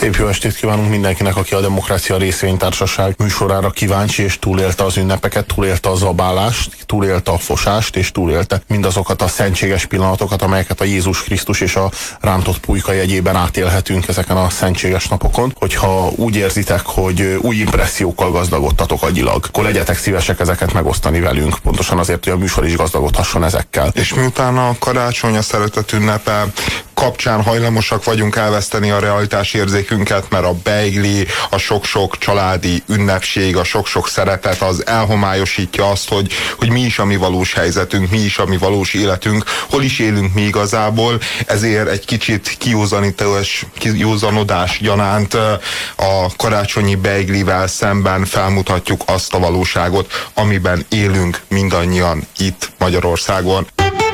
Szép jó estét kívánunk mindenkinek, aki a Demokrácia Részvénytársaság műsorára kíváncsi, és túlélte az ünnepeket, túlélte a zabálást, túlélte a fosást, és túlélte mindazokat a szentséges pillanatokat, amelyeket a Jézus Krisztus és a rántott pulyka jegyében átélhetünk ezeken a szentséges napokon. Hogyha úgy érzitek, hogy új impressziókkal gazdagodtatok agyilag, akkor legyetek szívesek ezeket megosztani velünk, pontosan azért, hogy a műsor is gazdagodhasson ezekkel. És miután a karácsony, a szeretet ünnepe kapcsán hajlamosak vagyunk elveszteni a realitásérzékünket, mert a beigli, a sok-sok családi ünnepség, a sok-sok szeretet az elhomályosítja azt, hogy mi is a mi valós helyzetünk, mi is a mi valós életünk, hol is élünk mi igazából, ezért egy kicsit kijózanodás gyanánt a karácsonyi beiglivel szemben felmutatjuk azt a valóságot, amiben élünk mindannyian itt Magyarországon.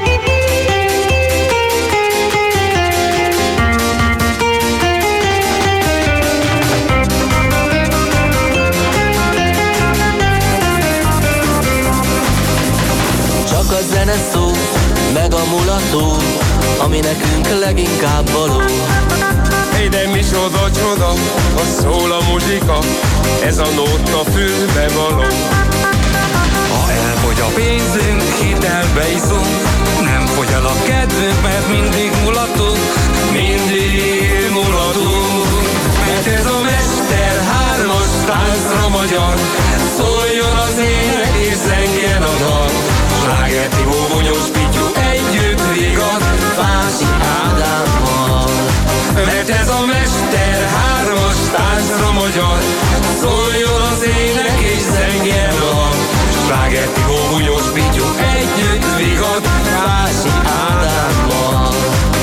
Csak a zene szó, meg a mulató, ami nekünk leginkább való. Hey, de mi csoda, ha szól a muzsika, ez a nóta fülbe való. Ha elfogy a pénzünk, hitelbe iszunk, nem fogy el a kedvünk, mert mindig mulatunk, mindig mulatunk. Mert ez a Mester hármas táncra magyar, szóljon az ének és zengjen a dal. Sláger Tibó, Bunyós Pityu, együtt vigat, Fási Ádámmal. Mert ez a Mester hármas táncra magyar, szóljon az ének és zengjen a dal. Sláger Tibó, Bunyós Pityu, együtt vigat, Fási Ádámmal.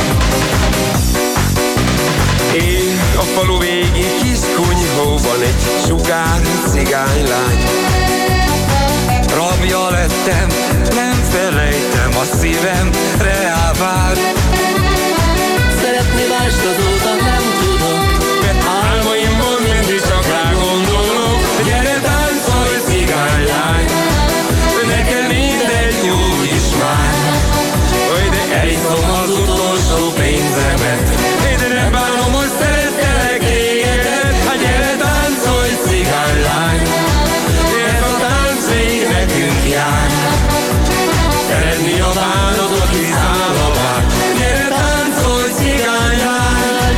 Én a falu végi kis kunyhóban egy sugár cigánylány. Rabja lettem, nem felejtem, a szívem reálvált. Szeretni mást azóta nem tudok, Mert álmaimban mindig csak rá gondolok. Gyere táncolj, cigánylány, nekem mindegy, nyugodj már. De Elhiszom az utolsó pénzemet, de nem bánom, hogy szerettelek téged. Hát gyere táncolj, cigánylány, ez a tánc még nekünk jár. Eredni a bánatot, hiszáll a vár. Gyere táncolj, cigánylány.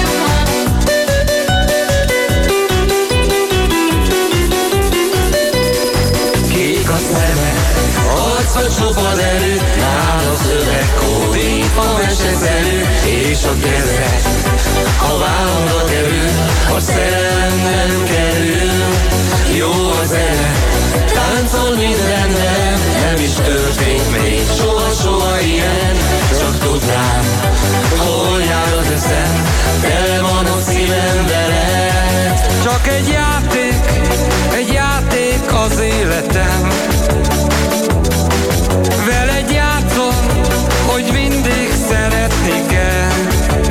Kék a szeme, arca csupa derű, nála szöveg kódi, a meseszerű, és a keze, ha vállamra kerül, a szerelem nem kerül. Jó a zene, táncol mindennem, nem is történt még soha ilyen. Csak tudnám, hol jár az eszem, tele van a szívem veled. Csak egy játék az életem. Veled játszom, hogy mindig szeretni kell.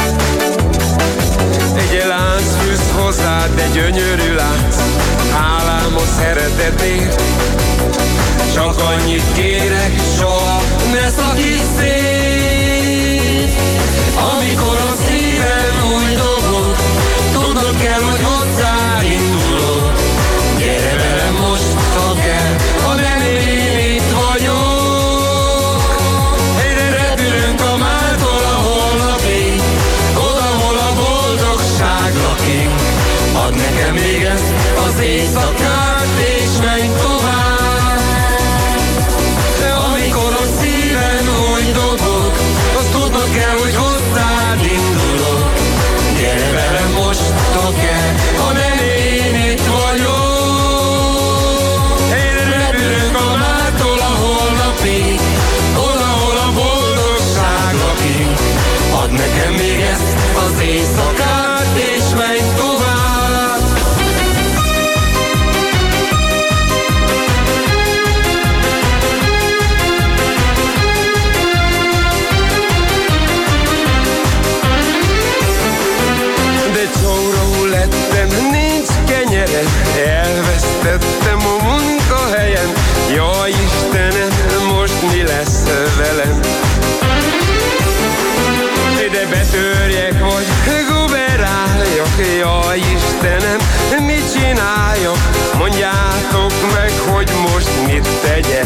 egy lánc fűz hozzád, de gyönyörű lánc, hálám a szeretetért. Csak annyit kérek, soha ne szakíts szét. Amikor a szívem úgy dobog, tudnod kell, hogy hozzá indulok. Gyere velem most, ha kell, ha nem én itt vagyok. Repülünk a mától a holnapig, oda, hol a boldogság lakik. Add nekem még ezt az éjszakát, és menj tovább. Amikor a szívem úgy dobog, azt tudnod kell, hogy hozzád indulok. Gyere velem most, ha kell, ha nem én itt vagyok. Repülünk a mától a holnapig, oda, hol a boldogság lakik. Add nekem még ezt az éjszakát, és menj tovább. mondjátok meg, hogy most mit tegyek.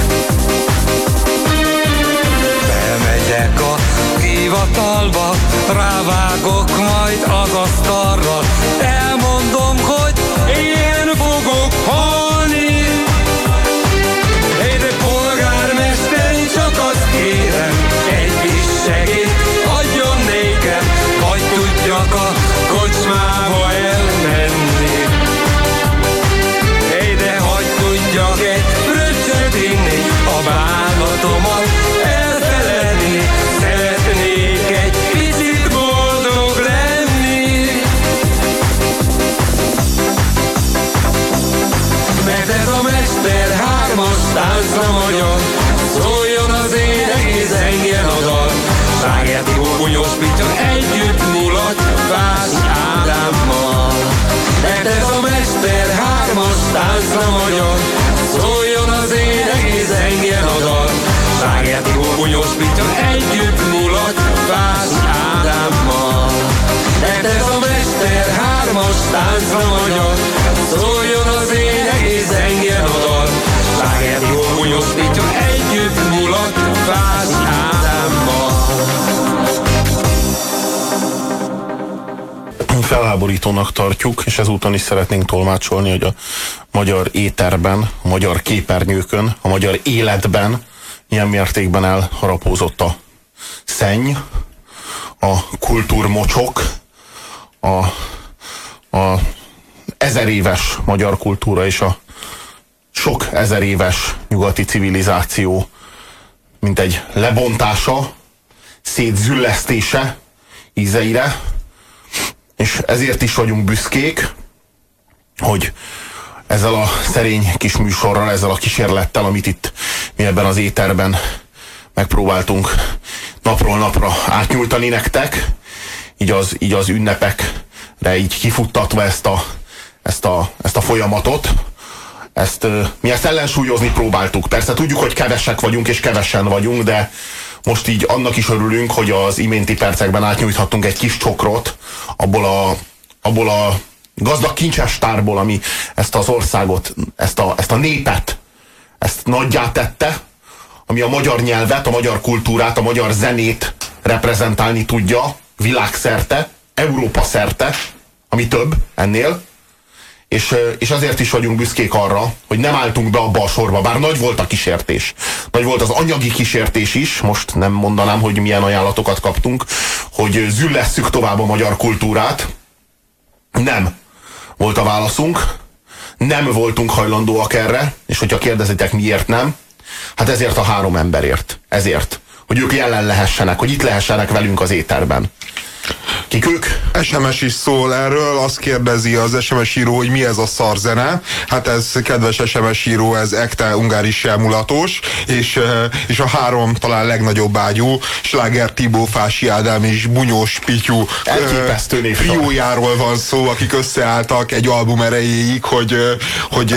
Bemegyek a hivatalba, rávágok majd az asztalra, elmondom, hogy én fogok halni. Hé, de polgármester, én csak azt kérem, egy kis segít adjon nékem, vagy tudjak a kocsmába elmenni. Hé, de hagy tudjak egy fröccsöt inni, a bánatomat elfeledni. Szeretnék egy picit boldog lenni. Mert ez a Mester 3-as táncra magyar, szóljon az ének és zengjen a dal. Sláger Tibor, Bunyós Pitya együtt mulat Váci Ádámmal. Mert ez a Mester 3-as táncra magyar, szóljon az ének és zengjen a dal. Sláger Tibor, Bunyós Pitya együtt mulat Váci Ádámmal. Mert ez a Mester 3-as táncra magyar, szóljon az ének és zengjen a dal. Sláger Tibor, Bunyós Pitya együtt mulat Váci Ádámmal. Felháborítónak tartjuk, és ezúton is szeretnénk tolmácsolni, hogy a magyar éterben, a magyar képernyőkön, a magyar életben milyen mértékben elharapózott a szenny, a kultúrmocsok, a ezeréves magyar kultúra és a sok ezeréves nyugati civilizáció mint egy lebontása, szétzüllesztése ízeire, és ezért is vagyunk büszkék, hogy ezzel a szerény kis műsorral, ezzel a kísérlettel, amit itt mi ebben az éterben megpróbáltunk napról napra átnyújtani nektek, így az ünnepekre így kifuttatva ezt a folyamatot, mi ezt ellensúlyozni próbáltuk. Persze tudjuk, hogy kevesek vagyunk és kevesen vagyunk, de most így annak is örülünk, hogy az iménti percekben átnyújthattunk egy kis csokrot abból a gazdag kincsestárból, ami ezt az országot, ezt a népet, ezt nagyjá tette, ami a magyar nyelvet, a magyar kultúrát, a magyar zenét reprezentálni tudja világszerte, Európa szerte, ami több ennél. És azért is vagyunk büszkék arra, hogy nem álltunk be abba a sorba, bár nagy volt a kísértés. Nagy volt az anyagi kísértés is, most nem mondanám, hogy milyen ajánlatokat kaptunk, hogy züllesszük tovább a magyar kultúrát. Nem volt a válaszunk, nem voltunk hajlandóak erre, és hogyha kérdezitek miért nem, hát ezért a 3 emberért. Ezért, hogy ők jelen lehessenek, hogy itt lehessenek velünk az éterben. Kik ők? SMS is szól erről, azt kérdezi az SMS író, hogy mi ez a szarzene. Hát ez, kedves SMS író, ez ekte ungáris mulatos, és a 3 talán legnagyobb ágyú, Sláger Tibó, Fási Ádám és Bunyós Pityu triójáról van szó, akik összeálltak egy album erejéig, hogy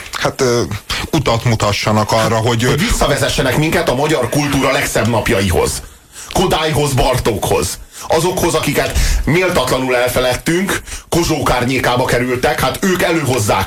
utat mutassanak arra, hogy visszavezessenek minket a magyar kultúra legszebb napjaihoz. Kodályhoz, Bartókhoz. Azokhoz, akiket méltatlanul elfeledtünk, Kozsók árnyékába kerültek, hát ők előhozzák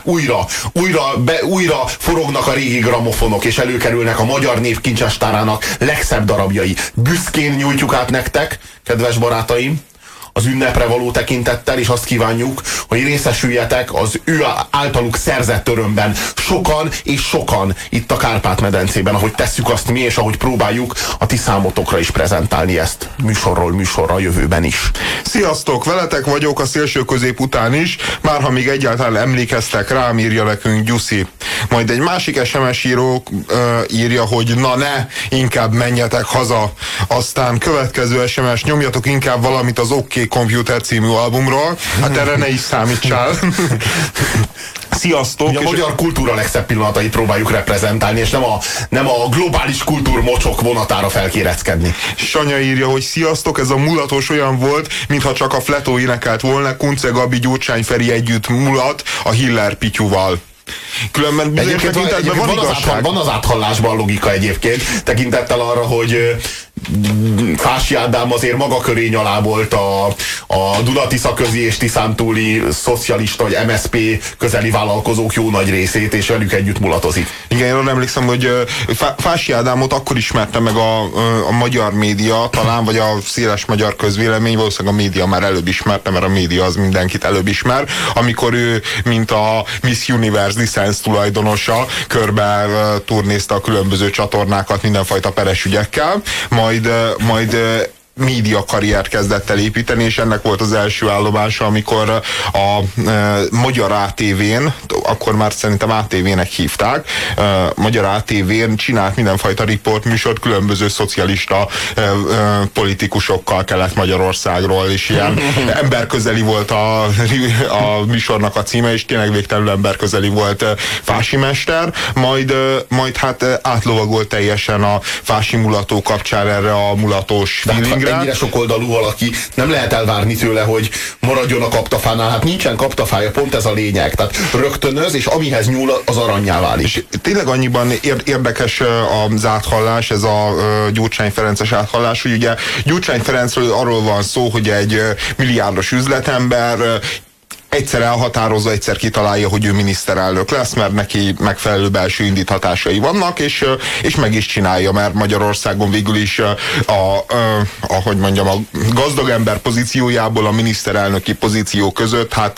újra forognak a régi gramofonok, és előkerülnek a magyar név kincsestárának legszebb darabjai. Büszkén nyújtjuk át nektek, kedves barátaim, az ünnepre való tekintettel, és azt kívánjuk, hogy részesüljetek az ő általuk szerzett örömben. Sokan és sokan itt a Kárpát-medencében, ahogy tesszük azt mi, és ahogy próbáljuk a ti számotokra is prezentálni ezt műsorról műsorra a jövőben is. Sziasztok, veletek vagyok a szélső közép után is, már ha még egyáltalán emlékeztek rám, írja nekünk Gyuszi. Majd egy másik SMS író írja, hogy na ne, inkább menjetek haza. Aztán következő SMS, nyomjatok inkább valamit az OK Computer című albumról. Hát erre ne is számítsál. Sziasztok! A magyar kultúra legszebb pillanatait próbáljuk reprezentálni, és nem a globális kultúrmocsok vonatára felkéreckedni. Sanya írja, hogy sziasztok, ez a mulatos olyan volt, mintha csak a Fletó énekelt volna, Kunce Gabi, Gyurcsány Feri együtt mulat a Hiller Pityuval. Különben egyébként van az áthallásban a logika egyébként, tekintettel arra, hogy Fási Ádám azért maga körény alá volt a Duna-Tisza közi és tiszántúli szocialista vagy MSZP közeli vállalkozók jó nagy részét, és velük együtt mulatozik. Igen, én emlékszem, hogy Fási Ádámot akkor ismerte meg a magyar média, talán, vagy a széles magyar közvélemény, valószínűleg a média már előbb ismerte, mert a média az mindenkit előbb ismer, amikor ő, mint a Miss Universe licensz tulajdonosa, körbe turnézte a különböző csatornákat mindenfajta peres ügyekkel, majd média karriert kezdett el építeni, és ennek volt az első állomása, amikor a Magyar ATV-n, akkor már szerintem ATV-nek hívták, Magyar ATV-n csinált mindenfajta riportműsort különböző szocialista politikusokkal Kelet-Magyarországról, és ilyen emberközeli volt a műsornak a címe, és tényleg végtelenül emberközeli volt Fási mester, majd hát átlovagolt teljesen a fási mulató kapcsán erre a mulatós feelingre. Ennyire sokoldalú valaki, nem lehet elvárni tőle, hogy maradjon a kaptafánál. Hát nincsen kaptafája, pont ez a lényeg. Tehát rögtönöz, és amihez nyúl, az aranyjá válik. És tényleg annyiban érdekes az áthallás, ez a Gyurcsány Ferences áthallás, hogy ugye Gyurcsány Ferencről arról van szó, hogy egy milliárdos üzletember egyszer elhatározza, egyszer kitalálja, hogy ő miniszterelnök lesz, mert neki megfelelő belső indíthatásai vannak, és meg is csinálja, mert Magyarországon végül is ahogy mondjam, a gazdag ember pozíciójából a miniszterelnöki pozíció között, hát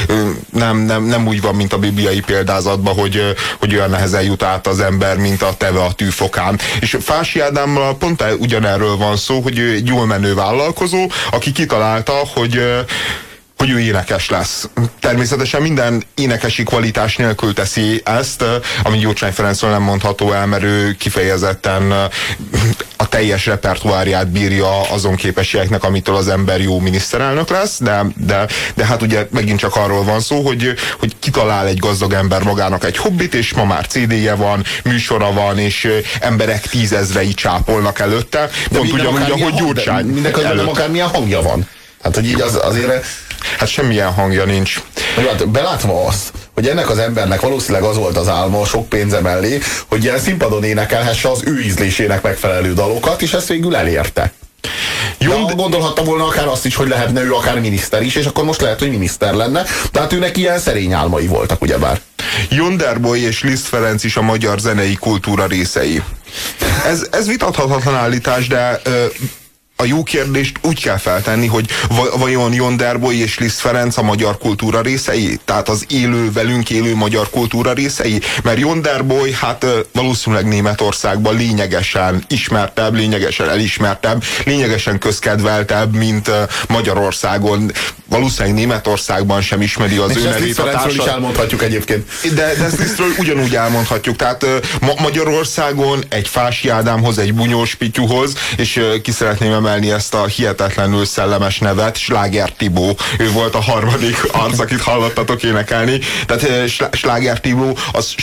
nem úgy van, mint a bibliai példázatban, hogy olyan nehezen jut át az ember, mint a teve a tűfokán. És Fási Ádámmal pont ugyanerről van szó, hogy ő egy jól menő vállalkozó, aki kitalálta, hogy ő énekes lesz. Természetesen minden énekesi kvalitás nélkül teszi ezt, ami Gyurcsány Ferencről nem mondható el, mert ő kifejezetten a teljes repertoárját bírja azon képességeknek, amitől az ember jó miniszterelnök lesz, de hát ugye megint csak arról van szó, hogy kitalál egy gazdag ember magának egy hobbit, és ma már CD-je van, műsora van, és emberek 10 000-ei csápolnak előtte. Pont ugyanúgy, ahogy Gyurcsány. Mindenközben akármilyen hangja van. Hát, hogy így azért... Hát semmilyen hangja nincs. Hát belátva azt, hogy ennek az embernek valószínűleg az volt az álma sok pénze mellé, hogy ilyen színpadon énekelhesse az ő ízlésének megfelelő dalokat, és ezt végül elérte. Jó, de gondolhatta volna akár azt is, hogy lehetne ő akár miniszter is, és akkor most lehet, hogy miniszter lenne. Tehát őnek ilyen szerény álmai voltak, ugyebár. Jonderboy és Liszt Ferenc is a magyar zenei kultúra részei. Ez vitathatatlan állítás, de... a jó kérdést úgy kell feltenni, hogy vajon Jonderboy és Liszt Ferenc a magyar kultúra részei? Tehát az velünk élő magyar kultúra részei? Mert Jonderboy hát valószínűleg Németországban lényegesen ismertebb, lényegesen elismertebb, lényegesen közkedveltebb, mint Magyarországon. Valószínűleg Németországban sem ismeri az ő nevét a társadalom. Is elmondhatjuk egyébként. De ezt Lisztről ugyanúgy elmondhatjuk. Tehát Magyarországon egy Fási Ádámhoz, egy Bunyós Pityuhoz, és ki szeretném emelni ezt a hihetetlenül szellemes nevet, Sláger Tibó. Ő volt a harmadik arc, akit hallottatok énekelni. Tehát Sláger Tibó az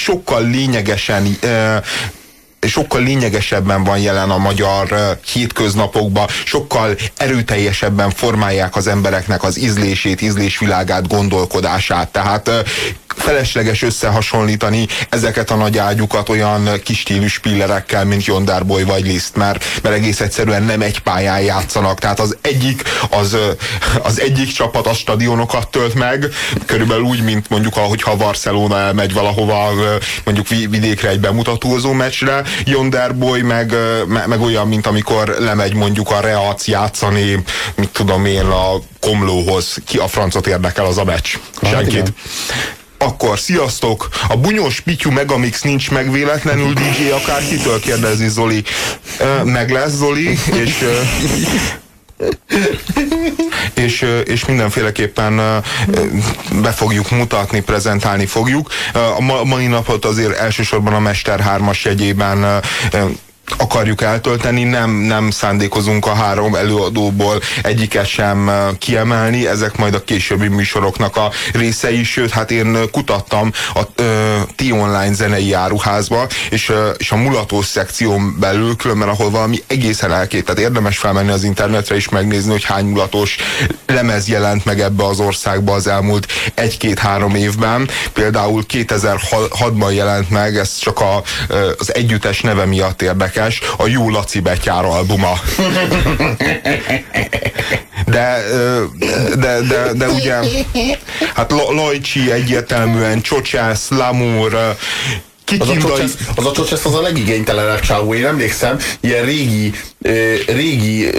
sokkal lényegesebben van jelen a magyar hétköznapokban, sokkal erőteljesebben formálják az embereknek az ízlését, ízlésvilágát, gondolkodását. Tehát felesleges összehasonlítani ezeket a nagy ágyukat olyan kis stílű spillerekkel, mint Jonderboy vagy Liszt, mert egész egyszerűen nem egy pályán játszanak. Tehát az egyik csapat a stadionokat tölt meg, körülbelül úgy, mint mondjuk hogyha a Barcelona elmegy valahova, mondjuk vidékre egy bemutatózó meccsre, Jonderboy meg olyan, mint amikor lemegy mondjuk a Reac játszani, mit tudom én, a Komlóhoz. Ki a francot érdekel az a meccs? Senkit. Akkor, sziasztok! A Bunyós Pityu Megamix nincs meg véletlenül, DJ akárkitől kérdezi Zoli. Meg lesz Zoli, és mindenféleképpen be fogjuk mutatni, prezentálni fogjuk. A mai napot azért elsősorban a Mester 3-as jegyében akarjuk eltölteni, nem szándékozunk a 3 előadóból egyiket sem kiemelni, ezek majd a későbbi műsoroknak a részei, sőt, hát én kutattam a T-Online zenei áruházba, és a mulatós szekción belül, különben ahol valami egészen elkét, tehát érdemes felmenni az internetre és megnézni, hogy hány mulatós lemez jelent meg ebbe az országba az elmúlt 1-2-3 évben. Például 2006-ban jelent meg, ez csak az együttes neve miatt érdekes, érdekes a Jó Laci Betyár albuma. De ugye hát Lajcsi egyértelműen, Csocsesz, Lamour, az a Csocsesz az a legigénytelenebb csávó. Én emlékszem, ilyen régi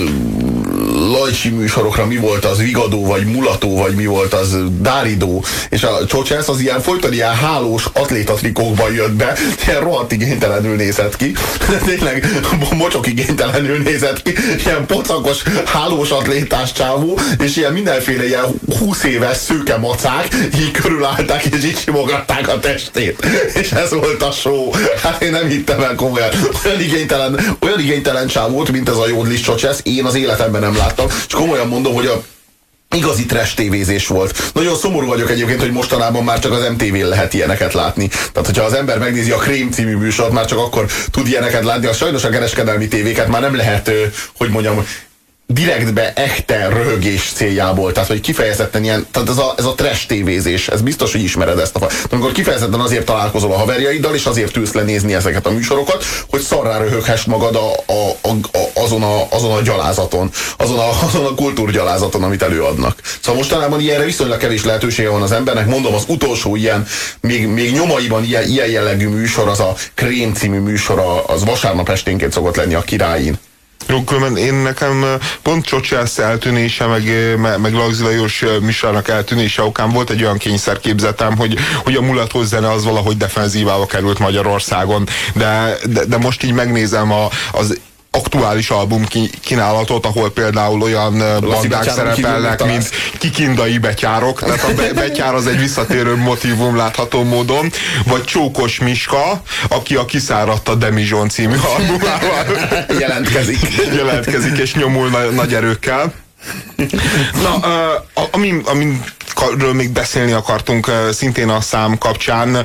Lajcsi műsorokra mi volt az, Vigadó, vagy Mulató, vagy mi volt az, Dáridó, és a Csocsesz az ilyen folyton ilyen hálós atlétatrikókban jött be, ilyen rohadt igénytelenül nézett ki, tényleg mocsok igénytelenül nézett ki, ilyen pocakos hálós atlétás csávó, és ilyen mindenféle ilyen 20 éves szőke macák így körülállták, és így simogatták a testét, és ez volt a show. Hát én nem hittem el komolyan. Olyan igénytelen csávót, mint ez a Jódlis Csocsesz, én az életemben nem láttam, és komolyan mondom, hogy a igazi trash tévézés volt. Nagyon szomorú vagyok egyébként, hogy mostanában már csak az MTV-n lehet ilyeneket látni. Tehát, hogyha az ember megnézi a Krém című műsort, már csak akkor tud ilyeneket látni. Az sajnos a kereskedelmi tévéket már nem lehet, hogy mondjam, direktbe echte röhögés céljából, tehát hogy kifejezetten ilyen, tehát ez a trash tévézés, ez biztos, hogy ismered ezt amikor kifejezetten azért találkozol a haverjaiddal, és azért ülsz le nézni ezeket a műsorokat, hogy szarrá röhöghess magad azon a gyalázaton, azon a kultúrgyalázaton, amit előadnak. Szóval mostanában ilyenre viszonylag kevés lehetősége van az embernek, mondom, az utolsó ilyen, még nyomaiban ilyen jellegű műsor, az a Krém című műsor, az vasárnap esténként szokott lenni a Királyin. Jó, különben nekem pont Csocsesz eltűnése, meg Lagzi Lajos műsornak eltűnése okán volt egy olyan kényszerképzetem, hogy a mulatós zene az valahogy defenzívába került Magyarországon, de most így megnézem az aktuális album kínálatot, ahol például olyan bandák szerepelnek, mint kikindai betyárok, tehát a betyár az egy visszatérő motívum látható módon, vagy Csókos Miska, aki a Kiszáradt a Demizson című albumával jelentkezik és nyomul nagy erőkkel. Na, amiről még beszélni akartunk szintén a szám kapcsán,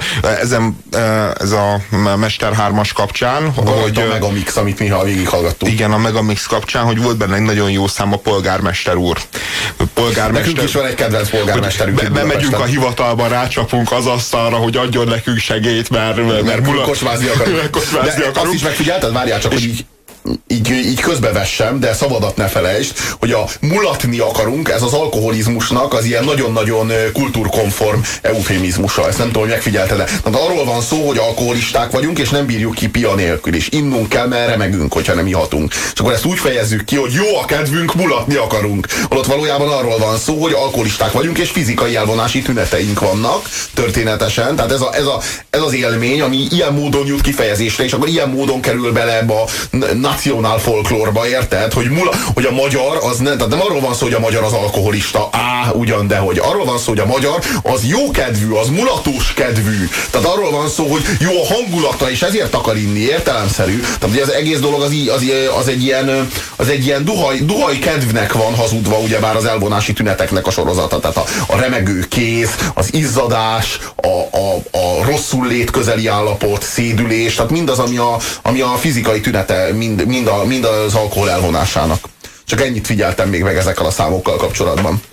ez a Mester 3-as kapcsán, hogy a Megamix, amit mi végighallgattunk. Igen, a Megamix kapcsán, hogy volt benne egy nagyon jó szám, a Polgármester úr. Nekünk is van egy kedvenc polgármesterünk. Bemegyünk a hivatalba, rácsapunk az asztalra, hogy adjon nekünk segélyt, mert kocsmázni akarunk. De azt is megfigyelted, várjál csak, hogy így közbevessem, de szabadat ne felejtsd, hogy a mulatni akarunk, ez az alkoholizmusnak az ilyen nagyon-nagyon kultúrkonform eufémizmusa. Ezt nem tudom, hogy megfigyelted-e. Tehát arról van szó, hogy alkoholisták vagyunk, és nem bírjuk ki pia nélkül is. Innunk kell, mert remegünk, hogyha nem ihatunk. És akkor ezt úgy fejezzük ki, hogy jó a kedvünk, mulatni akarunk. Holott valójában arról van szó, hogy alkoholisták vagyunk, és fizikai elvonási tüneteink vannak, történetesen. Tehát ez az élmény, ami ilyen módon jut kifejezésre, és akkor ilyen módon kerül bele ebbe a nacionál folklórba, érted? Hogy a magyar az nem, tehát nem arról van szó, hogy a magyar az alkoholista, ugyan, de hogy arról van szó, hogy a magyar az jó kedvű, az mulatós kedvű. Tehát arról van szó, hogy jó a hangulata, és ezért akar inni, értelemszerű. Tehát ugye az egész dolog az egy ilyen duhaj kedvnek van hazudva, ugyebár az elvonási tüneteknek a sorozata. Tehát a remegő kéz, az izzadás, a rosszul lét közeli állapot, szédülés, tehát mindaz, ami a fizikai tünete, mind az alkohol elvonásának. Csak ennyit figyeltem még meg ezekkel a számokkal kapcsolatban.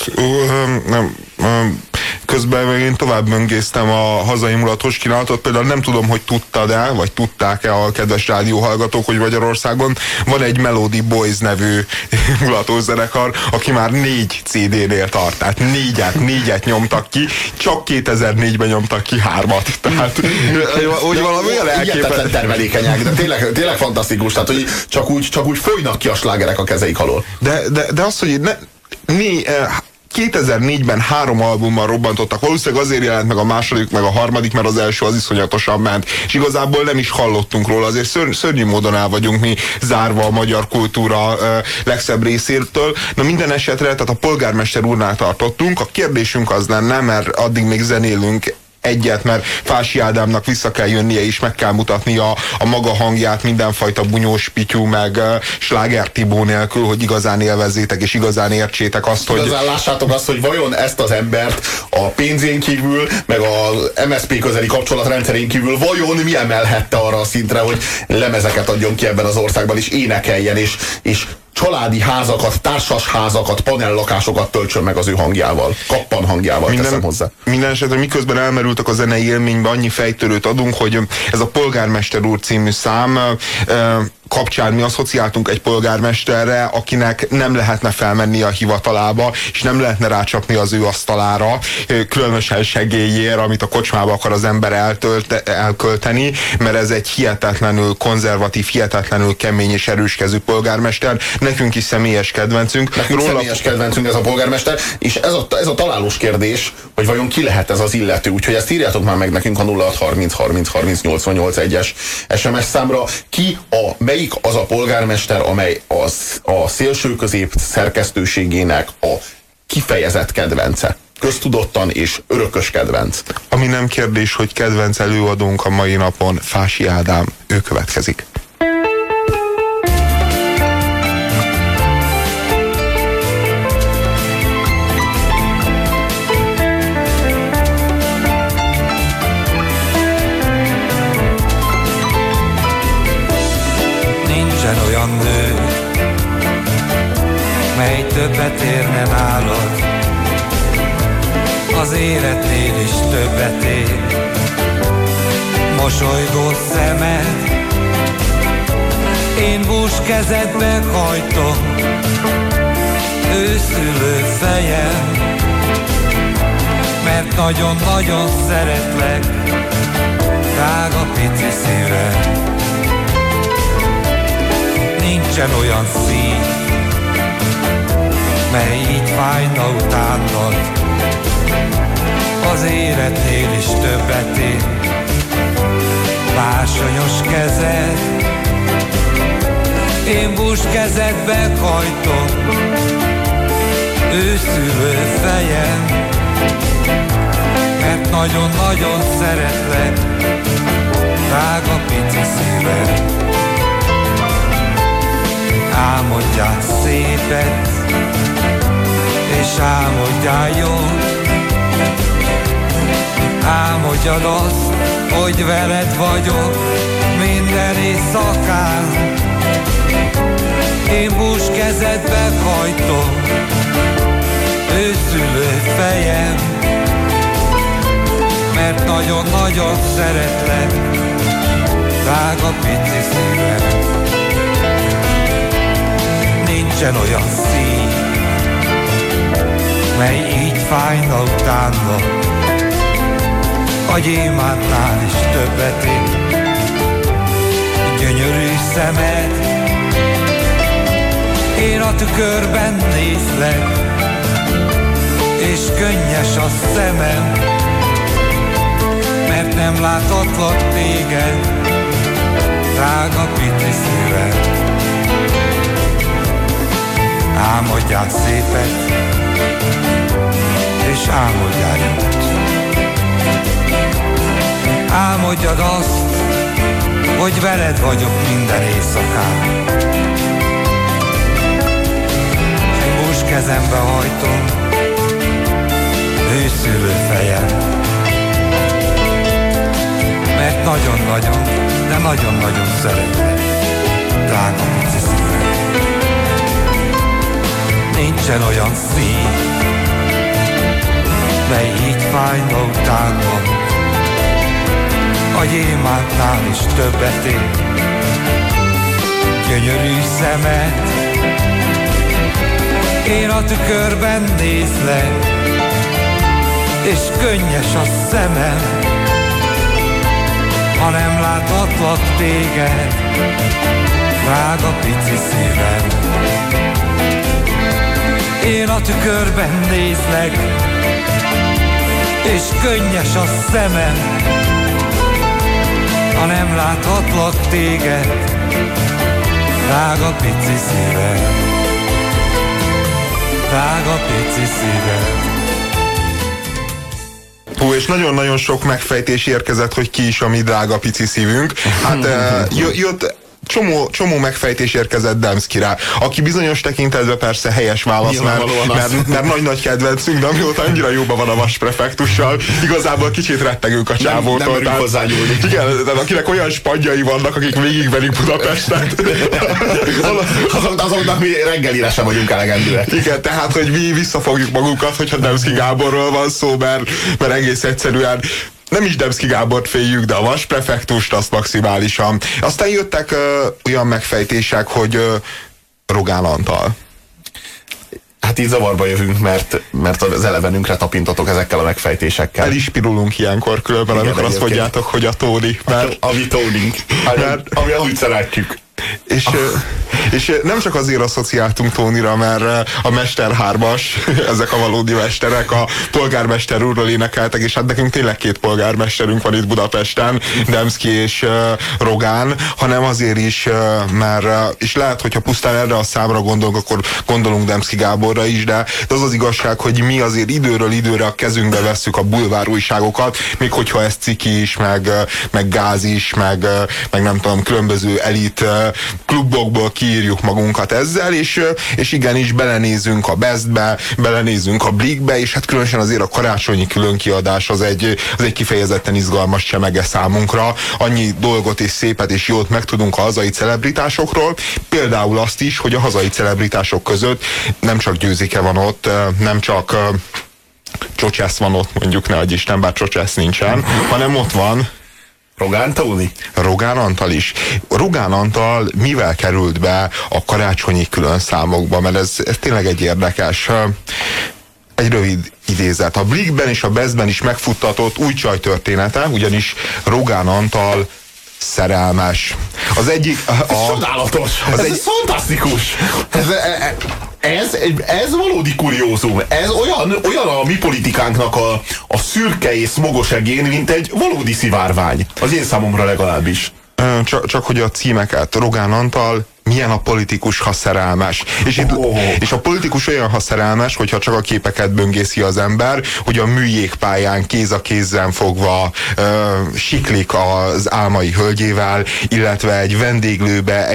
Közben én tovább möngésztem a hazai mulatos kínálatot. Például nem tudom, hogy tudtad-e, vagy tudták-e a kedves rádióhallgatók, hogy Magyarországon van egy Melody Boys nevű mulatos zenekar, aki már 4 CD-nél tart. Tehát négyet nyomtak ki, csak 2004-ben nyomtak ki 3-at. Tehát, hogy valami olyan elképesztő termelékenyek, de tényleg fantasztikus. Tehát, hogy csak úgy folynak ki a slágerek a kezeik alól. De az, hogy 2004-ben 3 albummal robbantottak, valószínűleg azért jelent meg a második, meg a harmadik, mert az első az iszonyatosan ment, és igazából nem is hallottunk róla, azért szörnyű módon el vagyunk mi zárva a magyar kultúra legszebb részétől. Na minden esetre, tehát a Polgármester úrnál tartottunk, a kérdésünk az lenne, mert addig még zenélünk egyet, mert Fási Ádámnak vissza kell jönnie, és meg kell mutatni a maga hangját mindenfajta Bunyós Pityu, meg Sláger Tibó nélkül, hogy igazán élvezzétek, és igazán értsétek azt, hogy... Igazán lássátok azt, hogy vajon ezt az embert a pénzén kívül, meg az MSZP közeli kapcsolatrendszerén kívül vajon mi emelhette arra a szintre, hogy lemezeket adjon ki ebben az országban, és énekeljen, és családi házakat, társas házakat, panellakásokat töltsön meg az ő hangjával. Kappan hangjával teszem hozzá. Minden esetre miközben elmerültek a zenei élménybe, annyi fejtörőt adunk, hogy ez a Polgármester úr című szám kapcsán mi asszociáltunk egy polgármesterre, akinek nem lehetne felmenni a hivatalába, és nem lehetne rácsapni az ő asztalára, különösen segélyért, amit a kocsmába akar az ember elkölteni, mert ez egy hihetetlenül konzervatív, hihetetlenül kemény és erőskező polgármester. Nekünk is személyes kedvencünk. Nekünk személyes kedvencünk ez a polgármester, és ez a találós kérdés, hogy vajon ki lehet ez az illető. Úgyhogy ezt írjátok már meg nekünk a 0630 30 30 88 1-es SMS számra. Melyik az a polgármester, amely a szélsőközép szerkesztőségének a kifejezett kedvence? Köztudottan és örökös kedvenc. Ami nem kérdés, hogy kedvenc előadónk a mai napon Fási Ádám, ő következik. Nincsen olyan nő, mely többet érne nálad, az életnél is többet ér. Mosolygó szemed, én bús kezedbe hajtom, őszülő fejem, mert nagyon-nagyon szeretlek, drága pici szívem. Nincsen olyan szív, mely így fájna utánod, az életnél is többet ér. Bársonyos kezed, én bús kezedbe hajtom, őszülő fejem, mert nagyon-nagyon szeretlek, drága pici szívem. Álmodjál szépet, és álmodjál jót, álmodjad azt, hogy veled vagyok minden éjszakán. Én bús kezedbe hajtom, őszülő fejem, mert nagyon-nagyon szeretlek, drága pici szívem. Nincsen olyan szív, mely így fájna utánod, a gyémántnál is többet ér. Gyönyörű szemed, én a tükörben nézlek, és könnyes a szemem, mert nem láthatlak téged, drága pici szívem. Álmodjál szépet, és álmodjál jót. Álmodjad azt, hogy veled vagyok minden éjszakán. Én bús kezembe hajtom, őszülő fejem, mert nagyon-nagyon, de nagyon-nagyon szeretlek, drága pici szívem. Nincsen olyan szív, mely így fájna utánod, a gyémántnál is többet ér. Gyönyörű szemed, én a tükörben nézlek, és könnyes a szemem, ha nem láthatlak téged, drága pici szívem. Én a tükörben nézlek, és könnyes a szemem, ha nem láthatlak téged, drága pici szívem, drága pici szívem. Hú, és nagyon-nagyon sok megfejtés érkezett, hogy ki is a mi drága pici szívünk. Hát jött csomó megfejtés érkezett Demszkire, aki bizonyos tekintetben persze helyes válasz, mert nagy kedvencünk, de amióta annyira jóban van a Vas prefektussal, igazából kicsit rettegünk a csávótól. Nem merünk hozzányúlni. Igen, de akinek olyan spadjai vannak, akik végigverik Budapestet. Azoknak mi reggelire sem vagyunk elegendőek. Igen, tehát, hogy mi visszafogjuk magunkat, hogyha Demszky Gáborról van szó, mert egész egyszerűen nem is Demszky Gábort féljük, de a Vas prefektust azt maximálisan. Aztán jöttek olyan megfejtések, hogy Rogán Antal. Hát így zavarba jövünk, mert az elevenünkre tapintotok ezekkel a megfejtésekkel. El is pirulunk ilyenkor különben, igen, amikor azt mondjátok, hogy a Tóni. A mi Tónink. Ami úgy szeretjük. És nem csak azért asszociáltunk Tónira, mert a Mester 3-as, ezek a valódi mesterek a polgármester úrról énekeltek, és hát nekünk tényleg 2 polgármesterünk van itt Budapesten, Demszky és Rogán, hanem azért is, mert, és lehet, hogyha pusztán erre a számra gondolunk, akkor gondolunk Demszky Gáborra is, de az az igazság, hogy mi azért időről időre a kezünkbe vesszük a bulvár újságokat, még hogyha ez ciki is, meg gáz is, meg nem tudom, különböző elit klubokból kiírjuk magunkat ezzel, és igenis belenézünk a Bestbe, belenézünk a Blikbe, és hát különösen azért a karácsonyi különkiadás az egy kifejezetten izgalmas csemege számunkra. Annyi dolgot és szépet és jót megtudunk a hazai celebritásokról, például azt is, hogy a hazai celebritások között nem csak Győzike van ott, nem csak Csocsesz van ott, mondjuk, ne adj Isten, bár Csocsesz nincsen, hanem ott van Rogán Tóni? Rogán Antal is. Rogán Antal mivel került be a karácsonyi külön számokba, mert ez tényleg egy érdekes, egy rövid idézet. A Blikben és a Bestben is megfuttatott új csaj története, ugyanis Rogán Antal szerelmes. Az egyik... Csodálatos! Ez fantasztikus! Ez valódi kuriózum. Ez olyan a mi politikánknak a szürke és szmogos egén, mint egy valódi szivárvány. Az én számomra legalábbis. Csak hogy a címeket. Rogán Antal, milyen a politikus, ha szerelmes. És a politikus olyan, ha szerelmes, hogyha csak a képeket böngészi az ember, hogy a műjégpályán kéz a kézzen fogva siklik az álmai hölgyével, illetve egy vendéglőbe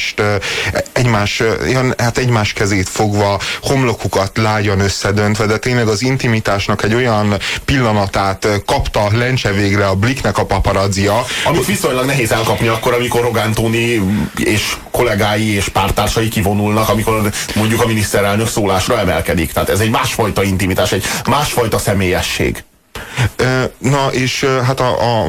egymás kezét fogva, homlokukat lágyan összedöntve, de tényleg az intimitásnak egy olyan pillanatát kapta lencse végre a Bliknek a paparazzia. Amit viszonylag nehéz elkapni akkor, amikor Rogán Tóni és kollégái és pártársai kivonulnak, amikor mondjuk a miniszterelnök szólásra emelkedik. Tehát ez egy másfajta intimitás, egy másfajta személyesség. Na és hát a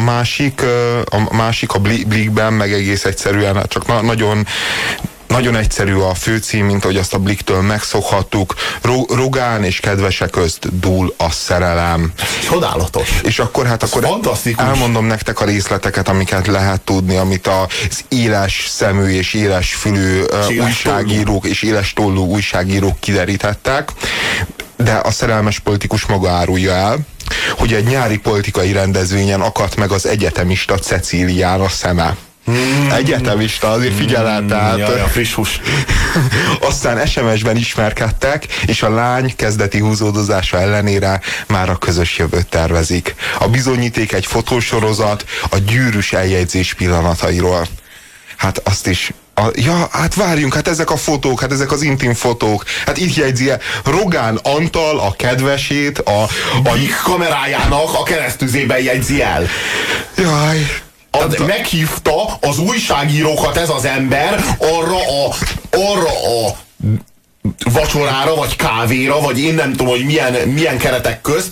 másik a Blikben meg egész egyszerűen csak nagyon egyszerű a főcím, mint ahogy azt a Bliktől megszokhattuk. Rogán és kedvese közt dúl a szerelem. Csodálatos. És akkor elmondom nektek a részleteket, amiket lehet tudni, amit az éles szemű és éles fülű újságírók és éles tollú újságírók kiderítettek, de a szerelmes politikus maga árulja el, hogy egy nyári politikai rendezvényen akadt meg az egyetemista Cecílián a szeme. Egyetemista, azért figyelel, tehát a friss hús. Aztán SMS-ben ismerkedtek, és a lány kezdeti húzódozása ellenére már a közös jövőt tervezik. A bizonyíték egy fotósorozat a gyűrűs eljegyzés pillanatairól. Hát azt is hát várjunk, hát ezek a fotók, hát ezek az intim fotók, hát itt jegyzi Rogán Antal a kedvesét a Blik kamerájának a keresztüzében jegyzi el. Jaj. Meghívta az újságírókat ez az ember arra a vacsorára, vagy kávéra, vagy én nem tudom, hogy milyen keretek közt,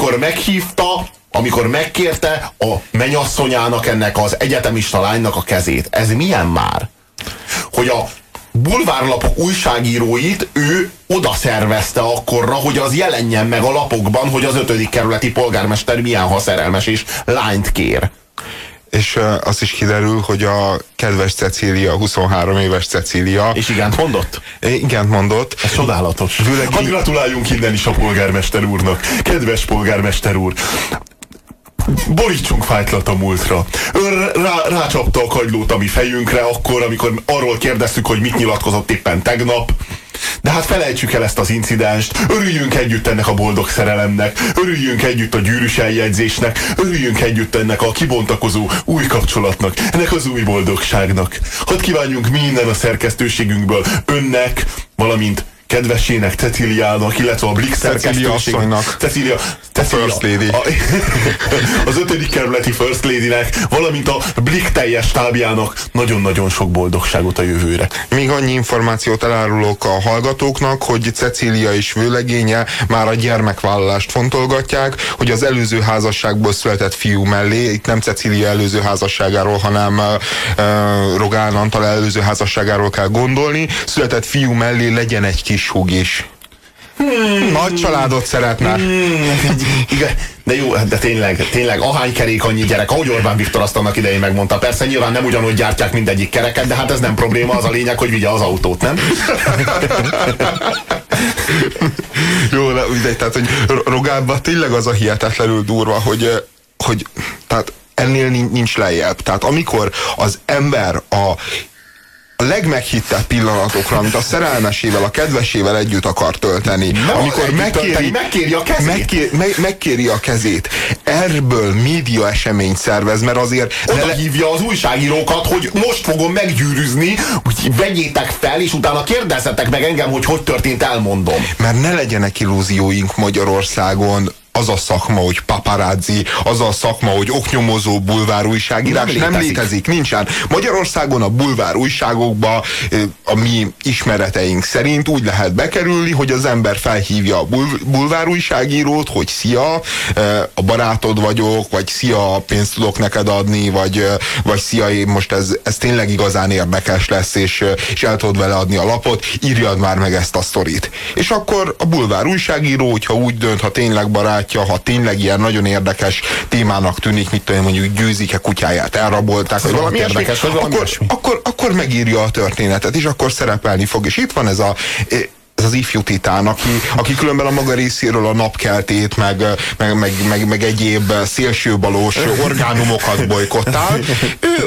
amikor megkérte a mennyasszonyának, ennek az egyetemista lánynak a kezét. Ez milyen már? Hogy a bulvárlapok újságíróit ő oda szervezte akkorra, hogy az jelenjen meg a lapokban, hogy az 5. kerületi polgármester milyen haszerelmes és lányt kér. És azt is kiderül, hogy a kedves Cecília, 23 éves Cecília. És igent mondott? Igent mondott. Ez csodálatos. Hát gratuláljunk innen is a polgármester úrnak. Kedves polgármester úr, borítsunk fájtlat a múltra. Ön rácsapta a kagylót a mi fejünkre akkor, amikor arról kérdeztük, hogy mit nyilatkozott éppen tegnap. De hát felejtsük el ezt az incidenst, örüljünk együtt ennek a boldog szerelemnek, örüljünk együtt a gyűrűs eljegyzésnek, örüljünk együtt ennek a kibontakozó új kapcsolatnak, ennek az új boldogságnak. Hadd kívánjunk minden a szerkesztőségünkből önnek, valamint kedvesének, Ceciliának, illetve a Blick szerkesztőségnek. Cecilia First Lady. Az 5. kerületi First Lady-nek, valamint a Blick teljes stábjának nagyon-nagyon sok boldogságot a jövőre. Még annyi információt elárulok a hallgatóknak, hogy Cecília és vőlegénye már a gyermekvállalást fontolgatják, hogy az előző házasságból született fiú mellé, itt nem Cecília előző házasságáról, hanem Rogán Antal előző házasságáról kell gondolni, született fiú mellé legyen egy kis húg is. Nagy családot szeretnek. Igen, de jó, de tényleg, ahány kerék, annyi gyerek, ahogy Orbán Viktor azt annak idején megmondta. Persze nyilván nem ugyanúgy gyártják mindegyik kereket, de hát ez nem probléma, az a lényeg, hogy vigye az autót, nem? Jó, de tehát, hogy Rogánban tényleg az a hihetetlenül durva, hogy tehát ennél nincs lejjebb. Tehát amikor az ember a legmeghittebb pillanatokra, amit a szerelmesével, a kedvesével együtt akar tölteni. Amikor megkéri a kezét. Megkéri a kezét. Erből média eseményt szervez, mert azért... Oda hívja az újságírókat, hogy most fogom meggyűrűzni, hogy vegyétek fel, és utána kérdezzetek meg engem, hogy történt, elmondom. Mert ne legyenek illúzióink Magyarországon, az a szakma, hogy paparazzi, az a szakma, hogy oknyomozó bulvár újságírás nem létezik, nincsen. Magyarországon a bulvár újságokba a mi ismereteink szerint úgy lehet bekerülni, hogy az ember felhívja a bulvár újságírót, hogy szia, a barátod vagyok, vagy szia, pénzt tudok neked adni, vagy szia, most ez tényleg igazán érdekes lesz, és el tudod vele adni a lapot, írjad már meg ezt a sztorit. És akkor a bulvár újságíró, hogyha úgy dönt, ha tényleg barátja, ha tényleg ilyen nagyon érdekes témának tűnik, mit tudom, mondjuk Győzike kutyáját elrabolták, vagy valami érdekes, akkor megírja a történetet, és akkor szerepelni fog. És itt van ez az ifjú titán, aki különben a maga részéről a napkeltét, meg egyéb szélsőbalós orgánumokat bolykottál. Ő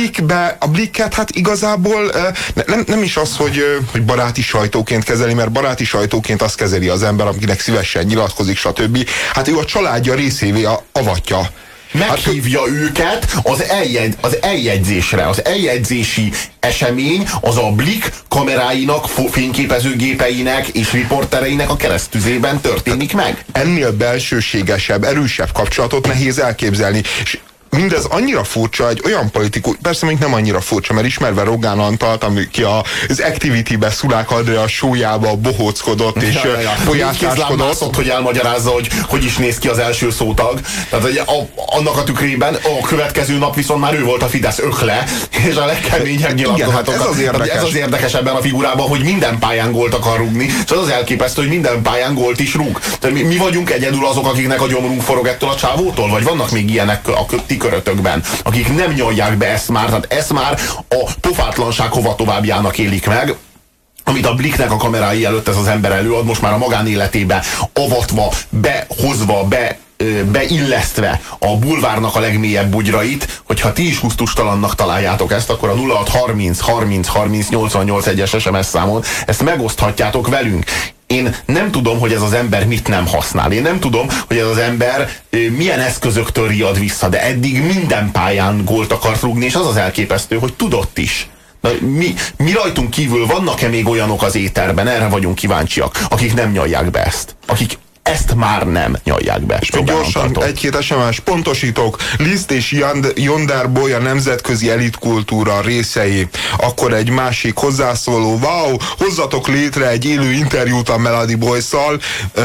a Blikket hát igazából nem is az, hogy baráti sajtóként kezeli, mert baráti sajtóként azt kezeli az ember, akinek szívesen nyilatkozik, stb. Hát ő a családja részévé avatja. Meghívja őket az eljegyzésre. Az eljegyzési esemény az a Blick kameráinak, fényképezőgépeinek és riportereinek a keresztüzében történik meg. Ennél belsőségesebb, erősebb kapcsolatot nehéz elképzelni. És mindez annyira furcsa, egy olyan politikus, persze még nem annyira furcsa, mert ismerve Rogán Antalt, aki az Activity-be Szulák Andrea show-jába bohóckodott és folyásáskodott. Hogy elmagyarázza, hogy is néz ki az első szótag. Tehát annak a tükrében a következő nap viszont már ő volt a Fidesz ökle, és a legkeményebb nyilatkozatokat. Hát ez az érdekes ebben a figurában, hogy minden pályán gólt akar rúgni, és az elképesztő, hogy minden pályán gólt is rúg. Tehát mi vagyunk egyedül azok, akiknek a gyomrunk forog ettől a csávótól, vagy vannak még ilyenek a körötökben, akik nem nyalják be ezt már, tehát ezt már a pofátlanság hova továbbjának élik meg, amit a Blicknek a kamerái előtt ez az ember előad, most már a magánéletébe avatva, behozva, beillesztve a bulvárnak a legmélyebb bugyrait, hogyha ti is gusztustalannak találjátok ezt, akkor a 0630 30 30 88 1-es SMS számon ezt megoszthatjátok velünk. Én nem tudom, hogy ez az ember mit nem használ. Én nem tudom, hogy ez az ember milyen eszközöktől riad vissza, de eddig minden pályán gólt akart rúgni, és az az elképesztő, hogy tudott is. Na, mi rajtunk kívül vannak-e még olyanok az éterben? Erre vagyunk kíváncsiak, akik nem nyalják be ezt. Akik ezt már nem nyalják be. Gyorsan egy-két SMS, pontosítok, Liszt és Jonderboy a nemzetközi elitkultúra részei. Akkor egy másik hozzászóló, wow, hozzatok létre egy élő interjút a Melody Boys-szal.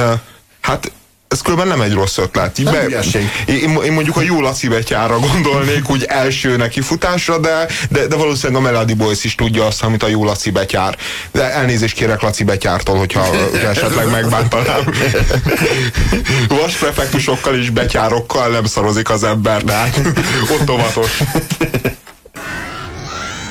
Hát ez különben nem egy rossz ötlet. Én mondjuk a Jó Laci Betyárra gondolnék úgy első nekifutásra, de valószínűleg a Melody Boys is tudja azt, amit a Jó Laci Betyár. De elnézést kérek Laci Betyártól, hogyha esetleg megbántanám. Vasprefektusokkal és betyárokkal nem szarozik az ember, tehát ott óvatos.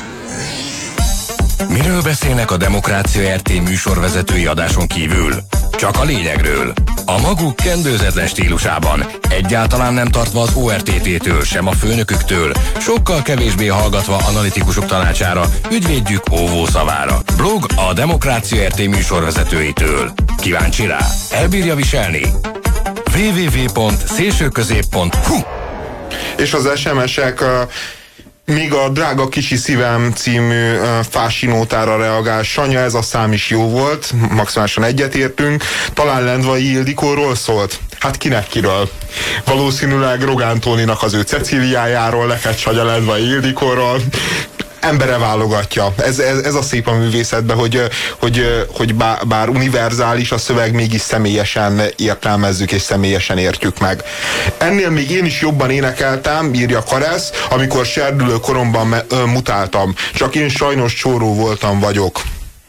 Miről beszélnek a Demokrácia RT műsorvezetői adáson kívül? Csak a lényegről. A maguk kendőzetlen stílusában, egyáltalán nem tartva az ORTT-től, sem a főnöküktől, sokkal kevésbé hallgatva analitikusok tanácsára, ügyvédjük óvó szavára. Blog a Demokrácia RT műsorvezetőitől. Kíváncsi rá? Elbírja viselni? www.szélsőközép.hu. És az SMS-ek még a Drága kisi szívem című fásinótára reagál. Sanya, ez a szám is jó volt, maximálisan egyetértünk. Talán Lendvai Ildikóról szólt? Hát kiről? Valószínűleg Rogán Tóninak az ő Cecíliájáról, neked Sanya Lendvai Ildikóról. Embere válogatja. Ez a szép a művészetben, hogy bár univerzális a szöveg, mégis személyesen értelmezzük és személyesen értjük meg. Ennél még én is jobban énekeltem, írja Karesz, amikor serdülő koromban mutáltam. Csak én sajnos csóró voltam vagyok.